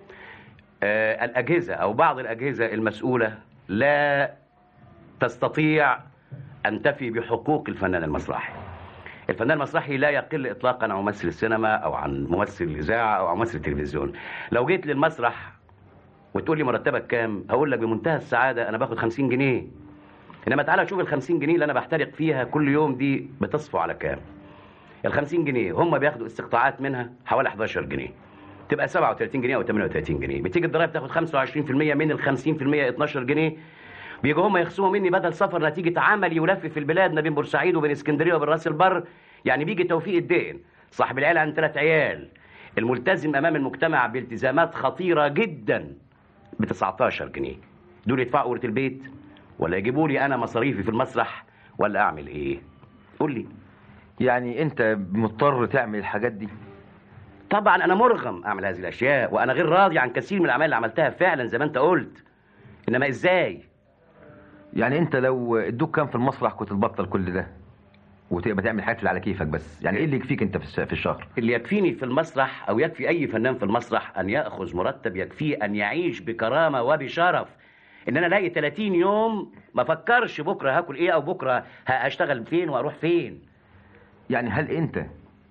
الاجهزة او بعض الاجهزة المسؤولة لا تستطيع أن تفي بحقوق الفنان المسرحي. الفنان المسرحي لا يقل إطلاقا عن ممثل السينما أو عن ممثل الإذاعة أو عن ممثل التلفزيون. لو جيت للمسرح وتقول لي مرتبك كام، هقول لك بمنتهى السعادة أنا باخد 50 جنيه. إنما تعالى شوف ال 50 جنيه اللي أنا بحترق فيها كل يوم دي بتصفو على كام. ال 50 جنيه هم بياخدوا استقطاعات منها حوالي 11 جنيه، تبقى 37 جنيه أو 38 جنيه. بتيجي الضرايب تاخد 25% من ال 50%، 12 جنيه. بيجوا هم يخصموا مني بدل سفر نتيجة عملي يلف في البلاد ما بين بورسعيد وبين اسكندرية وبين راس البر. يعني بيجي توفيق الدقن صاحب العيلة عن 3 عيال، الملتزم أمام المجتمع بالتزامات خطيرة جدا، ب 19 جنيه. دول يدفعوا أجرة البيت، ولا يجيبوا لي أنا مصاريفي في المسرح، ولا أعمل إيه؟ قول لي. يعني أنت مضطر تعمل الحاجات دي؟ طبعا أنا مرغم أعمل هذه الأشياء، وأنا غير راضي عن كثير من الأعمال اللي عملتها فعلا زي ما أنت قلت. إنما إزاي؟ يعني انت لو ادوك كام في المسرح كنت تبطل كل ده وتبقى تعمل حاجات اللي على كيفك بس؟ يعني ايه اللي يكفيك انت في الشهر؟ اللي يكفيني في المسرح او يكفي اي فنان في المسرح ان ياخذ مرتب يكفيه ان يعيش بكرامه وبشرف. ان انا الاقي 30 يوم ما افكرش بكره هاكل ايه او بكره هشتغل فين واروح فين. يعني هل انت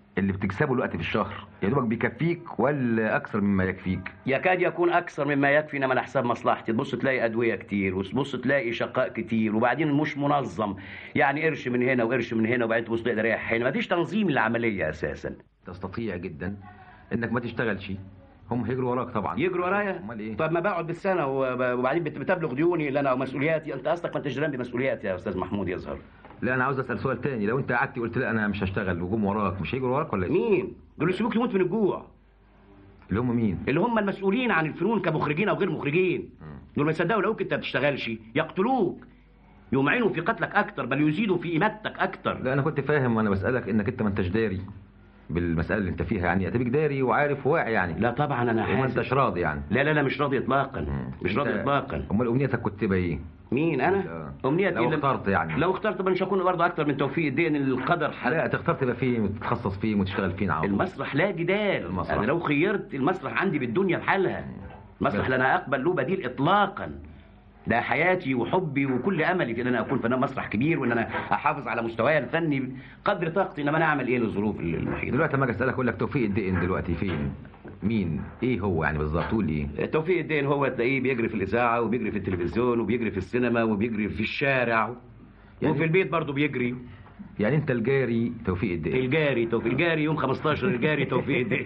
اللي بتكسبه الوقت في الشهر يا دوبك بيكفيك ولا اكثر مما يكفيك؟ يكاد يكون اكثر مما يكفي، انما على حساب مصلحتي. تبص تلاقي ادويه كتير، وتبص تلاقي شقاء كتير، وبعدين مش منظم، يعني قرش من هنا وقرش من هنا، وبعدين تبص تلاقي رايح هنا، مفيش تنظيم للعمليه اساسا. تستطيع جدا انك ما تشتغلش، هم هيجروا وراك طبعا. يجروا ورايا؟ امال ايه؟ طب ما بقعد بالسنه وبعدين بتبلغ ديوني اللي انا ومسؤولياتي. انت اصلك ما انتش جيران بمسؤولياتي يا استاذ محمود يظهر. لا انا عاوز اسال سؤال تاني، لو انت قعدت قلت لا انا مش هشتغل وجم وراك، مش هيجروا وراك ولا ايه؟ مين؟ دول يسيبوك تموت من الجوع. اللي هم مين؟ اللي هم المسؤولين عن الفنون كمخرجين او غير مخرجين. دول ما يصدقوا لو انت ما بتشتغلش يقتلوك، يمعنوا في قتلك اكتر، بل يزيدوا في قيمتك اكتر. لا انا كنت فاهم وانا بسالك انك انت ما انتش داري بالمساله اللي انت فيها، يعني اتبيك داري وعارف وواعي يعني. لا طبعا انا حاسس. وما انتش راضي يعني؟ لا مش راضي اطلاقا. مش راضي اطلاقا. امال امنيتك كنت تبقى ايه؟ مين انا؟ امنيتي لو اخترت يعني. لو اخترت مش هكون برضه اكتر من توفيق الدين القدر. لا تختار تبقى فين وتتخصص فين وتشتغل فين عاوز؟ المسرح لا جدال. المسرح. انا لو خيرت المسرح عندي بالدنيا بحالها. المسرح لا اقبل له بديل اطلاقا. ده حياتي وحبي وكل املي في ان انا اكون فنان مسرح كبير، وان انا احافظ على مستواي الفني قدر طاقتي. انما انا اعمل ايه للظروف المحيطه دلوقتي؟ لما اجي اسالك اقول لك توفيق الدين دلوقتي فين؟ مين؟ ايه هو يعني بالظبط؟ تقول ايه؟ توفيق الدين هو تلاقيه بيجري في الاذاعه، وبيجري في التلفزيون، وبيجري في السينما، وبيجري في الشارع، يعني وفي البيت برضه بيجري. يعني انت الجاري توفيق الدين؟ الجاري يوم 15 الجاري توفيق الدين.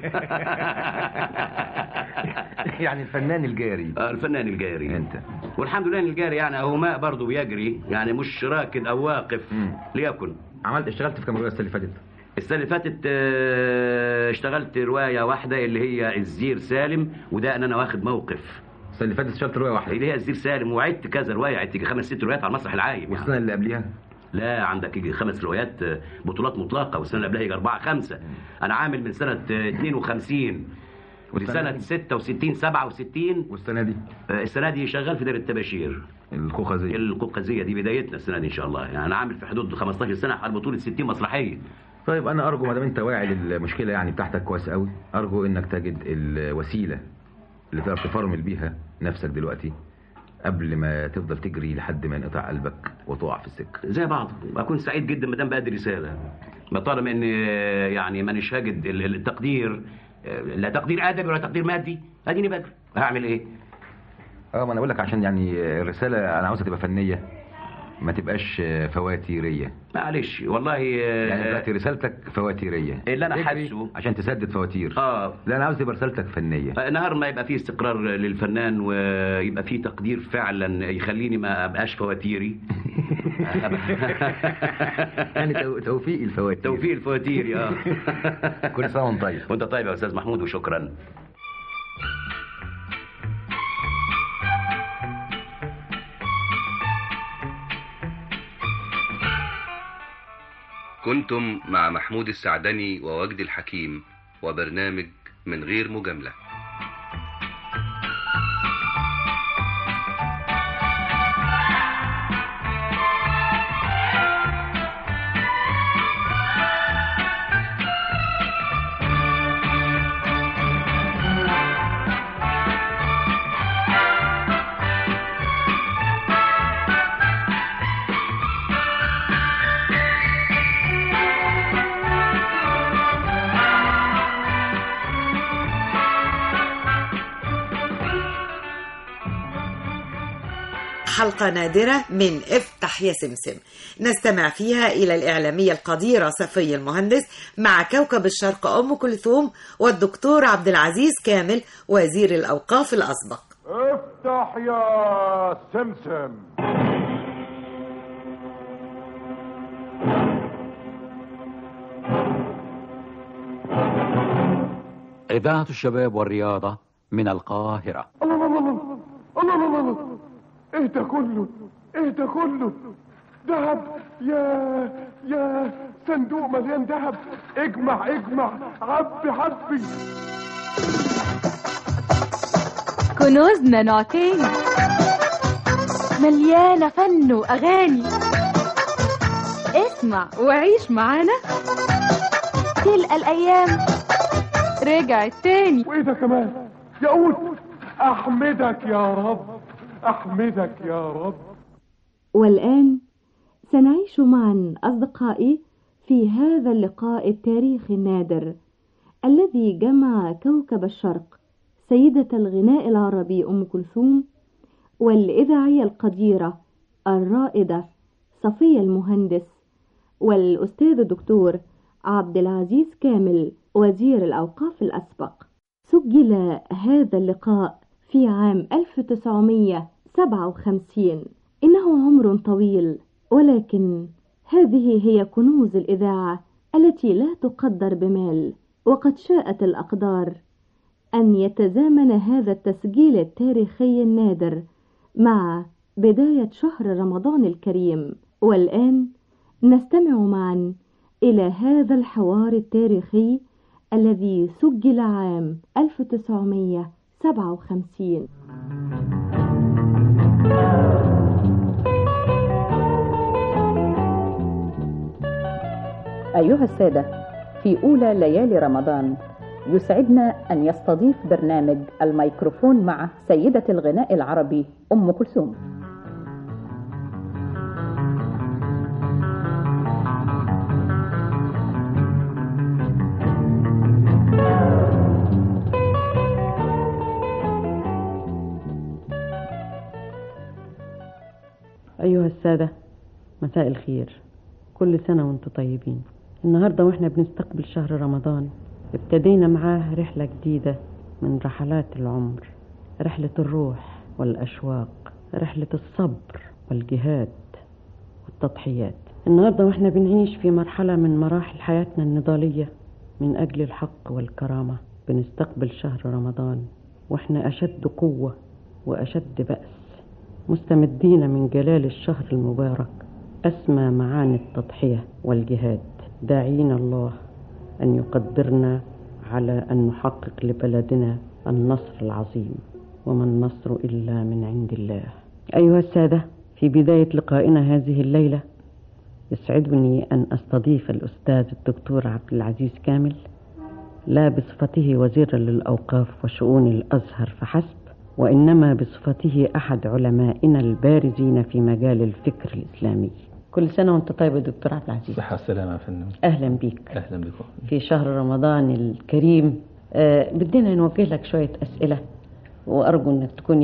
يعني الفنان الجاري. الفنان الجاري انت. والحمد لله ان الجاري يعني هو ماء برضه بيجري، يعني مش راكد او واقف. ليكن. اشتغلت في كام روايه السنه اللي فاتت؟ السنه اللي فاتت اشتغلت روايه واحده اللي هي الزير سالم، وده ان انا واخد موقف. السنه اللي فاتت اشتغلت روايه واحده اللي هي الزير سالم، وعدت كذا روايه، عدت 5 6 روايات على المسرح العايم. والسنه اللي قبليها؟ لا عندك يجي 5 روايات بطولات مطلقه، والسنه اللي قبلها يجي 4 5. انا عامل من سنه 52 ولسنه 66 67. والسنه دي؟ السنه دي شغال في دار التباشير القوقازيه دي بدايتنا السنه دي ان شاء الله. يعني انا عامل في حدود 15 سنه على بطوله 60 مسرحيه. طيب انا ارجو ما دام انت واعي للمشكله يعني بتاعتك كويس قوي، ارجو انك تجد الوسيله اللي تقدر تفرمل بيها نفسك دلوقتي قبل ما تفضل تجري لحد ما ينقطع قلبك وتقع في السكه. زي بعض. اكون سعيد جدا ما دام بادي رساله، طالما ان يعني مانيش هاجد التقدير، لا تقدير ادبي ولا تقدير مادي، اديني بجري. هعمل ايه؟ ما انا اقول لك عشان يعني الرساله انا عاوزها تبقى فنيه، ما تبقاش فواتيريه. معلش والله. يعني دلوقتي رسالتك فواتيريه اللي انا حاسه عشان تسدد فواتير. لا انا عاوز تبقى رسالتك فنيه. نهار ما يبقى فيه استقرار للفنان ويبقى فيه تقدير فعلا يخليني ما ابقاش فواتيري. يعني توفيق الفواتير. توفيق الفواتير. كل سنه وانت طيب. وانت طيب يا استاذ محمود، وشكرا. كنتم مع محمود السعدني ووجدي الحكيم وبرنامج من غير مجاملة. حلقة نادرة من افتح يا سمسم، نستمع فيها إلى الإعلامية القديرة صفية المهندس مع كوكب الشرق أم كلثوم والدكتور عبد العزيز كامل وزير الأوقاف الأسبق. افتح يا سمسم. إذاعة الشباب والرياضة من القاهرة. الله ايه ده كله؟ ايه ده كله؟ ذهب؟ يا صندوق مليان ذهب. اجمع عبي. كنوزنا نوعتين مليانة فن وأغاني. اسمع وعيش معانا، تلقى الأيام رجعت تاني. وايه ده كمان؟ يقول احمدك يا رب، احمدك يا رب. والآن سنعيش معا أصدقائي في في هذا اللقاء التاريخي النادر الذي جمع كوكب الشرق سيدة الغناء العربي أم كلثوم والإذاعية القديرة الرائدة صفية المهندس والأستاذ الدكتور عبد العزيز كامل وزير الأوقاف الأسبق. سجل هذا اللقاء في عام 1957. إنه عمر طويل، ولكن هذه هي كنوز الإذاعة التي لا تقدر بمال. وقد شاءت الأقدار أن يتزامن هذا التسجيل التاريخي النادر مع بداية شهر رمضان الكريم. والآن نستمع معا إلى هذا الحوار التاريخي الذي سجل عام 1957. أيها السادة، في أولى ليالي رمضان يسعدنا أن يستضيف برنامج الميكروفون مع سيدة الغناء العربي أم كلثوم. أيها السادة، مساء الخير، كل سنة وانتم طيبين. النهاردة واحنا بنستقبل شهر رمضان ابتدينا معاه رحلة جديدة من رحلات العمر، رحلة الروح والأشواق، رحلة الصبر والجهاد والتضحيات. النهاردة واحنا بنعيش في مرحلة من مراحل حياتنا النضالية من أجل الحق والكرامة، بنستقبل شهر رمضان واحنا أشد قوة وأشد بأس، مستمدين من جلال الشهر المبارك أسمى معاني التضحية والجهاد، داعين الله أن يقدرنا على أن نحقق لبلدنا النصر العظيم، وما النصر إلا من عند الله. أيها السادة، في بداية لقائنا هذه الليلة يسعدني أن أستضيف الأستاذ الدكتور عبد العزيز كامل، لا بصفته وزيرا للأوقاف وشؤون الأزهر فحسب، وإنما بصفته أحد علمائنا البارزين في مجال الفكر الإسلامي. كل سنة وانت طيب يا دكتور عبد العزيز. صحة والسلامة يا فندم. أهلا بيك. أهلا بكم في شهر رمضان الكريم. بدنا نوجه لك شوية أسئلة، وأرجو أنك تكون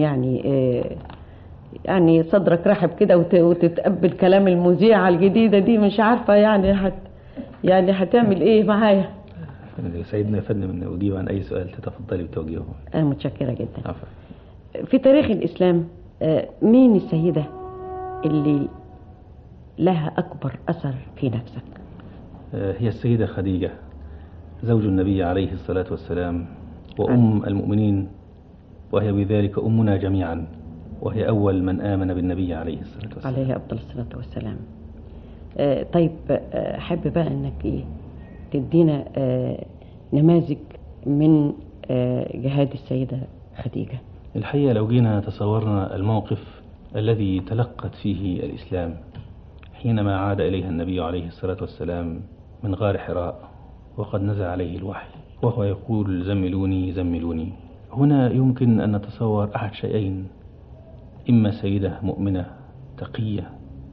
يعني صدرك رحب كده وتتقبل كلام المذيعة الجديدة دي. مش عارفة يعني هتعمل إيه معايا. سيدنا يا فندم أن أجيب عن أي سؤال تتفضلي بتوجيهه. أنا متشكرة جدا. عفوا. في تاريخ الإسلام مين السيدة اللي لها أكبر أثر في نفسك؟ هي السيدة خديجة زوج النبي عليه الصلاة والسلام وأم المؤمنين، وهي بذلك أمنا جميعا، وهي أول من آمن بالنبي عليه الصلاة والسلام. عليه أفضل الصلاة والسلام. طيب، حابب بقى أنك تدينا نماذج من جهاد السيدة خديجة. الحقيقة لو جينا تصورنا الموقف الذي تلقت فيه الإسلام حينما عاد إليها النبي عليه الصلاة والسلام من غار حراء وقد نزل عليه الوحي وهو يقول زملوني زملوني، هنا يمكن أن نتصور أحد شيئين: إما سيدة مؤمنة تقية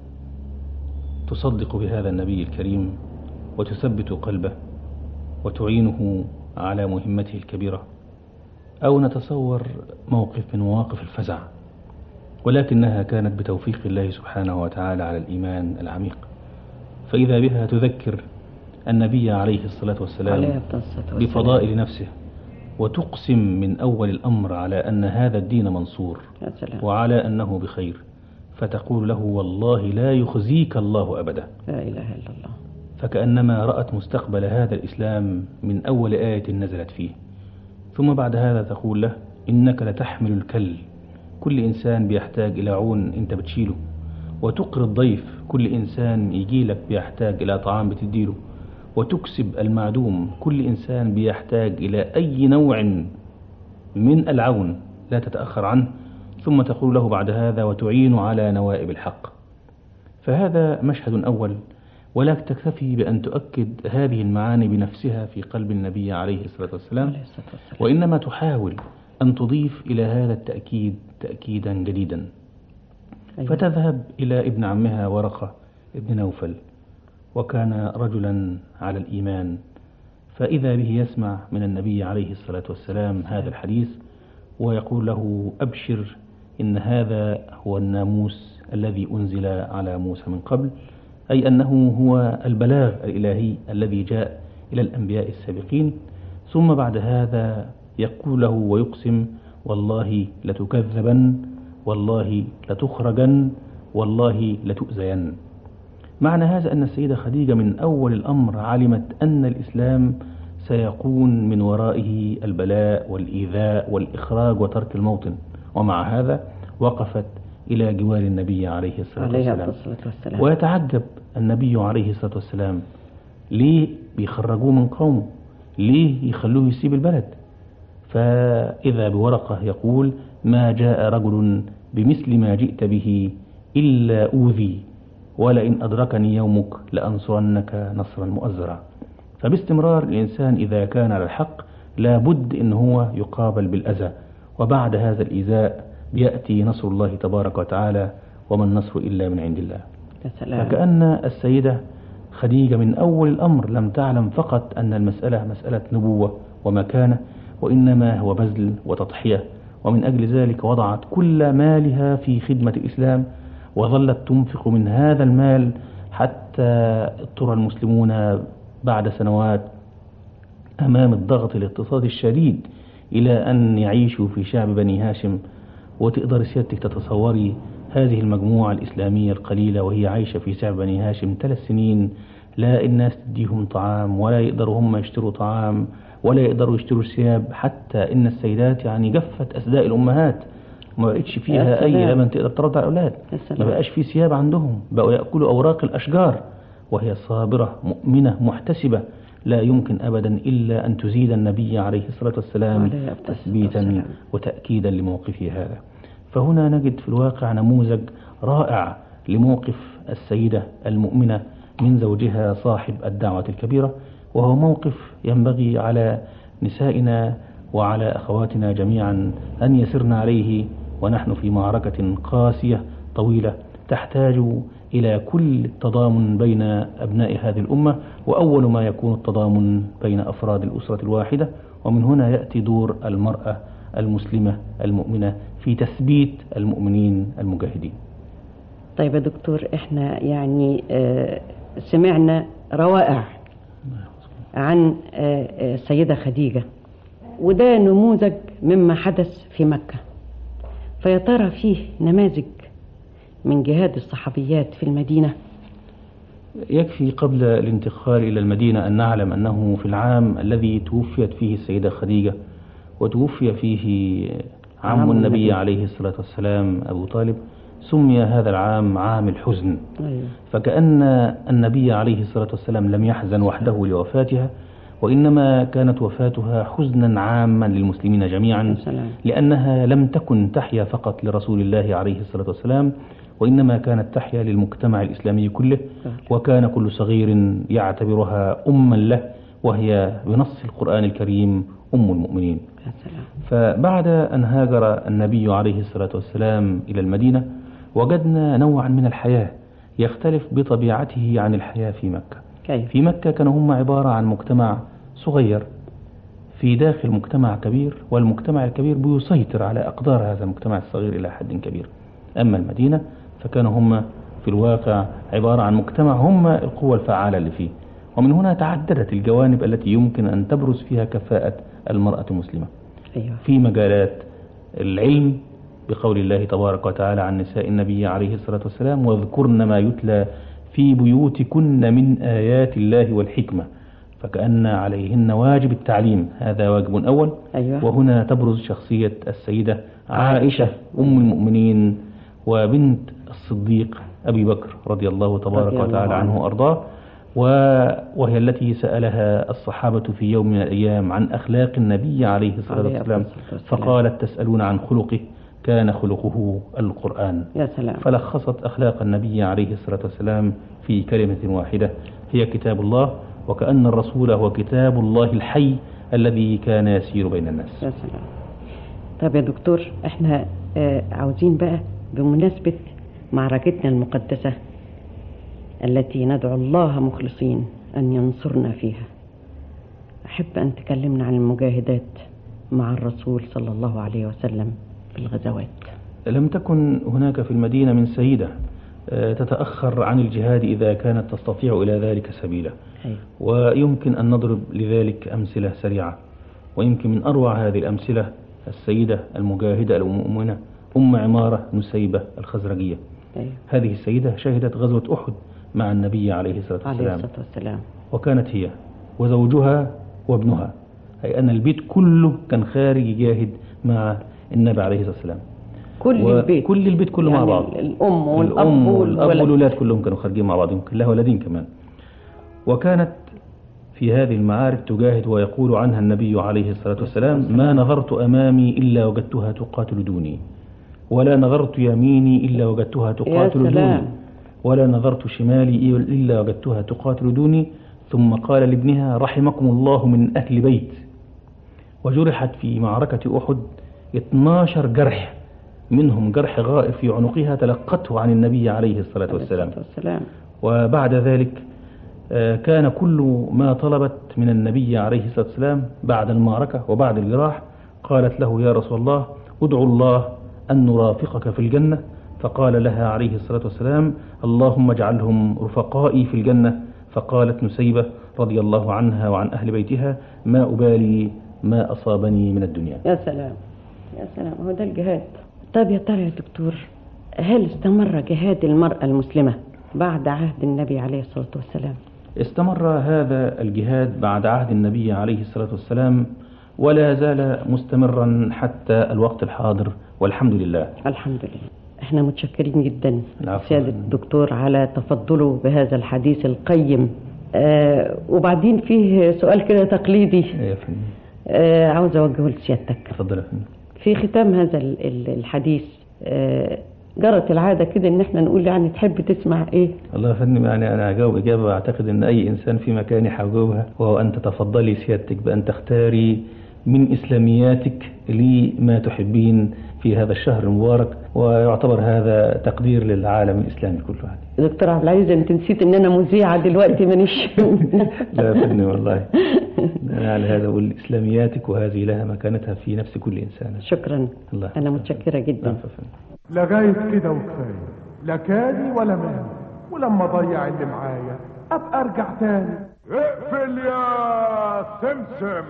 تصدق بهذا النبي الكريم وتثبت قلبه وتعينه على مهمته الكبيرة، أو نتصور موقف من مواقف الفزع، ولكنها كانت بتوفيق الله سبحانه وتعالى على الإيمان العميق، فإذا بها تذكر النبي عليه الصلاة والسلام بفضائل نفسه، وتقسم من أول الأمر على أن هذا الدين منصور وعلى أنه بخير، فتقول له: والله لا يخزيك الله أبدا. لا إله إلا الله. فكأنما رأت مستقبل هذا الإسلام من أول آية نزلت فيه. ثم بعد هذا تقول له: إنك لتحمل الكل، كل إنسان بيحتاج إلى عون أنت بتشيله، وتقر الضيف، كل إنسان يجي لك بيحتاج إلى طعام بتديله، وتكسب المعدوم، كل إنسان بيحتاج إلى أي نوع من العون لا تتأخر عنه. ثم تقول له بعد هذا: وتعين على نوائب الحق. فهذا مشهد أول، ولا تكتفي بأن تؤكد هذه المعاني بنفسها في قلب النبي عليه الصلاة والسلام، وإنما تحاول أن تضيف إلى هذا التأكيد تأكيدا جديدا. فتذهب إلى ابن عمها ورقة ابن نوفل وكان رجلا على الإيمان، فإذا به يسمع من النبي عليه الصلاة والسلام هذا الحديث ويقول له: أبشر، إن هذا هو الناموس الذي أنزل على موسى من قبل، أي أنه هو البلاغ الإلهي الذي جاء إلى الأنبياء السابقين. ثم بعد هذا يقول له ويقسم: والله لتكذبن، والله لتخرجن، والله لتؤذين. معنى هذا أن السيدة خديجة من أول الأمر علمت أن الإسلام سيكون من ورائه البلاء والإيذاء والإخراج وترك الموطن، ومع هذا وقفت إلى جوار النبي عليه الصلاة والسلام. ويتعجب النبي عليه الصلاة والسلام: ليه بيخرجوه من قومه؟ ليه يخلوه يسيب البلد؟ فإذا بورقة يقول: ما جاء رجل بمثل ما جئت به إلا أوذي، ولئن أدركني يومك لأنصرنك نصرا مؤزرا. فباستمرار الإنسان إذا كان على الحق لابد إن هو يقابل بالأذى، وبعد هذا الإيذاء بيأتي نصر الله تبارك وتعالى، وما النصر إلا من عند الله. فكأن السيدة خديجة من أول الأمر لم تعلم فقط أن المسألة مسألة نبوة ومكانة، وإنما هو بذل وتضحية، ومن أجل ذلك وضعت كل مالها في خدمة الإسلام، وظلت تنفق من هذا المال حتى اضطر المسلمون بعد سنوات أمام الضغط الاقتصادي الشديد إلى أن يعيشوا في شعب بني هاشم. وتقدر سيادتك تتصوري هذه المجموعة الإسلامية القليلة وهي عايشة في شعب بني هاشم 3 سنين، لا الناس تديهم طعام، ولا يقدروا هم يشتروا طعام، ولا يقدروا يشتروا ثياب، حتى إن السيدات يعني جفت أسداء الأمهات، ما بقتش فيها أي لبن تقدر ترضع الأولاد، ما بقاش في ثياب عندهم، بقوا يأكلوا أوراق الأشجار، وهي صابرة مؤمنة محتسبة لا يمكن أبدا إلا أن تزيد النبي عليه الصلاة والسلام تثبيتا وتأكيدا لموقفه هذا. فهنا نجد في الواقع نموذج رائع لموقف السيدة المؤمنة من زوجها صاحب الدعوة الكبيرة، وهو موقف ينبغي على نسائنا وعلى أخواتنا جميعا أن يسرن عليه، ونحن في معركة قاسية طويلة تحتاج إلى كل التضامن بين أبناء هذه الأمة، وأول ما يكون التضامن بين أفراد الأسرة الواحدة، ومن هنا يأتي دور المرأة المسلمة المؤمنة في تثبيت المؤمنين المجاهدين. طيب يا دكتور، احنا يعني سمعنا روائع عن السيدة خديجة، وده نموذج مما حدث في مكة، فيا ترى فيه نماذج من جهاد الصحابيات في المدينة؟ يكفي قبل الانتقال إلى المدينة أن نعلم أنه في العام الذي توفيت فيه السيدة خديجة وتوفي فيه عم النبي عليه الصلاة والسلام أبو طالب، سمي هذا العام عام الحزن. فكأن النبي عليه الصلاة والسلام لم يحزن وحده لوفاتها، وإنما كانت وفاتها حزنا عاما للمسلمين جميعا، لأنها لم تكن تحيا فقط لرسول الله عليه الصلاة والسلام، وإنما كانت تحيا للمجتمع الإسلامي كله، وكان كل صغير يعتبرها أما له، وهي بنص القرآن الكريم أم المؤمنين. فبعد أن هاجر النبي عليه الصلاة والسلام إلى المدينة وجدنا نوعا من الحياة يختلف بطبيعته عن الحياة في مكة. في مكة كانوا هم عبارة عن مجتمع صغير في داخل مجتمع كبير، والمجتمع الكبير بيسيطر على أقدار هذا المجتمع الصغير إلى حد كبير. أما المدينة فكانوا هم في الواقع عبارة عن مجتمع هم القوة الفعالة اللي فيه، ومن هنا تعددت الجوانب التي يمكن أن تبرز فيها كفاءة المرأة المسلمة في مجالات العلم، بقول الله تبارك وتعالى عن نساء النبي عليه الصلاة والسلام: واذكرن ما يتلى في بيوتكن من آيات الله والحكمة، فكأن عليهن واجب التعليم، هذا واجب أول. وهنا تبرز شخصية السيدة عائشة أم المؤمنين وبنت الصديق أبي بكر رضي الله تبارك وتعالى عنه وأرضاه، وهي التي سألها الصحابة في يوم من الأيام عن أخلاق النبي عليه الصلاة والسلام، فقالت: تسألون عن خلقه، كان خلقه القرآن. يا سلام. فلخصت أخلاق النبي عليه الصلاة والسلام في كلمة واحدة هي كتاب الله، وكأن الرسول هو كتاب الله الحي الذي كان يسير بين الناس. يا سلام. طب يا دكتور، احنا عاوزين بقى بمناسبة معركتنا المقدسة التي ندعو الله مخلصين أن ينصرنا فيها. أحب أن تكلمنا عن المجاهدات مع الرسول صلى الله عليه وسلم في الغزوات. لم تكن هناك في المدينة من سيدة تتأخر عن الجهاد إذا كانت تستطيع إلى ذلك سبيلا. ويمكن أن نضرب لذلك أمثلة سريعة، ويمكن من أروع هذه الأمثلة السيدة المجاهدة المؤمنة أم عمارة نسيبة الخزرجية. هذه السيدة شهدت غزوة أحد مع النبي عليه الصلاة والسلام، وكانت هي وزوجها وابنها، أي أن البيت كله كان خارج يجاهد مع النبي عليه الصلاة والسلام. كل البيت كله يعني مع بعض، الأم والأب والأولاد كلهم كانوا خارجين مع بعض، يمكن لها ولدين كمان. وكانت في هذه المعارك تجاهد، ويقول عنها النبي عليه الصلاة والسلام: ما نظرت أمامي إلا وجدتها تقاتل دوني، ولا نظرت يميني إلا وجدتها تقاتل دوني، ولا نظرت شمالي إلا وجدتها تقاتل دوني. ثم قال لابنها: رحمكم الله من أهل بيت. وجرحت في معركة أحد 12 جرح، منهم جرح غائر في عنقها تلقته عن النبي عليه الصلاة والسلام. وبعد ذلك كان كل ما طلبت من النبي عليه الصلاة والسلام بعد المعركة وبعد الجراح، قالت له: يا رسول الله، ادعو الله أن نرافقك في الجنة. فقال لها عليه الصلاة والسلام: اللهم اجعلهم رفقائي في الجنة. فقالت نسيبة رضي الله عنها وعن أهل بيتها: ما أبالي ما أصابني من الدنيا. يا سلام يا سلام، هو ده الجهاد. طب يا ترى يا دكتور، هل استمر جهاد المرأة المسلمة بعد عهد النبي عليه الصلاة والسلام؟ استمر هذا الجهاد بعد عهد النبي عليه الصلاة والسلام، ولا زال مستمرا حتى الوقت الحاضر، والحمد لله. الحمد لله. احنا متشكرين جدا سيادة الدكتور على تفضله بهذا الحديث القيم. وبعدين فيه سؤال كده تقليدي عاوز اوجهه لسيادتك. اتفضل يا فندم. في ختام هذا الحديث جرت العادة كده ان احنا نقول يعني تحب تسمع ايه؟ الله يا فندم، يعني انا هجاوب اجابة اعتقد ان اي انسان في مكاني هجاوبها، وهو ان تتفضلي سيادتك بان تختاري من اسلامياتك لي ما تحبين في هذا الشهر المبارك، ويعتبر هذا تقدير للعالم الاسلامي كله. دكتور عبد العزيز، انت نسيت ان انا مذيعة دلوقتي مانيش. لا يا فندم والله، انا على هذا اقول اسلامياتك، وهذه لها مكانتها في نفس كل انسان. شكرا. الله، انا متشكرة جدا. لغاية كده وكفاية، لا كاني ولا ماني، ولما اضيع اللي معايا ابقى ارجع تاني. اقفل يا سمسم.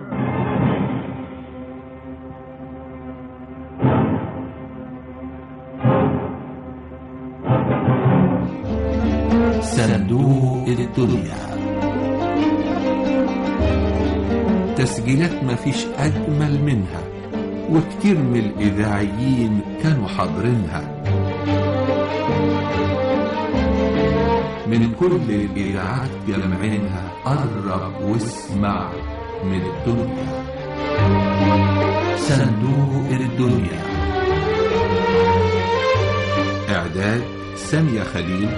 صندوق الدنيا. تسجيلات مفيش أجمل منها، وكتير من الإذاعيين كانوا حاضرينها. من كل الإذاعات جمعينها، قرب واسمع من الدنيا. صندوق الدنيا. إعداد سامية خليل.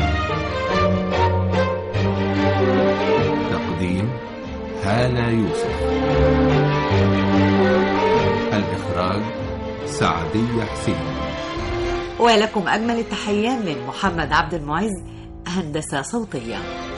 تقديم هالة يوسف. الإخراج سعدية حسين. ولكم أجمل التحيات من محمد عبد المعز، هندسة صوتية.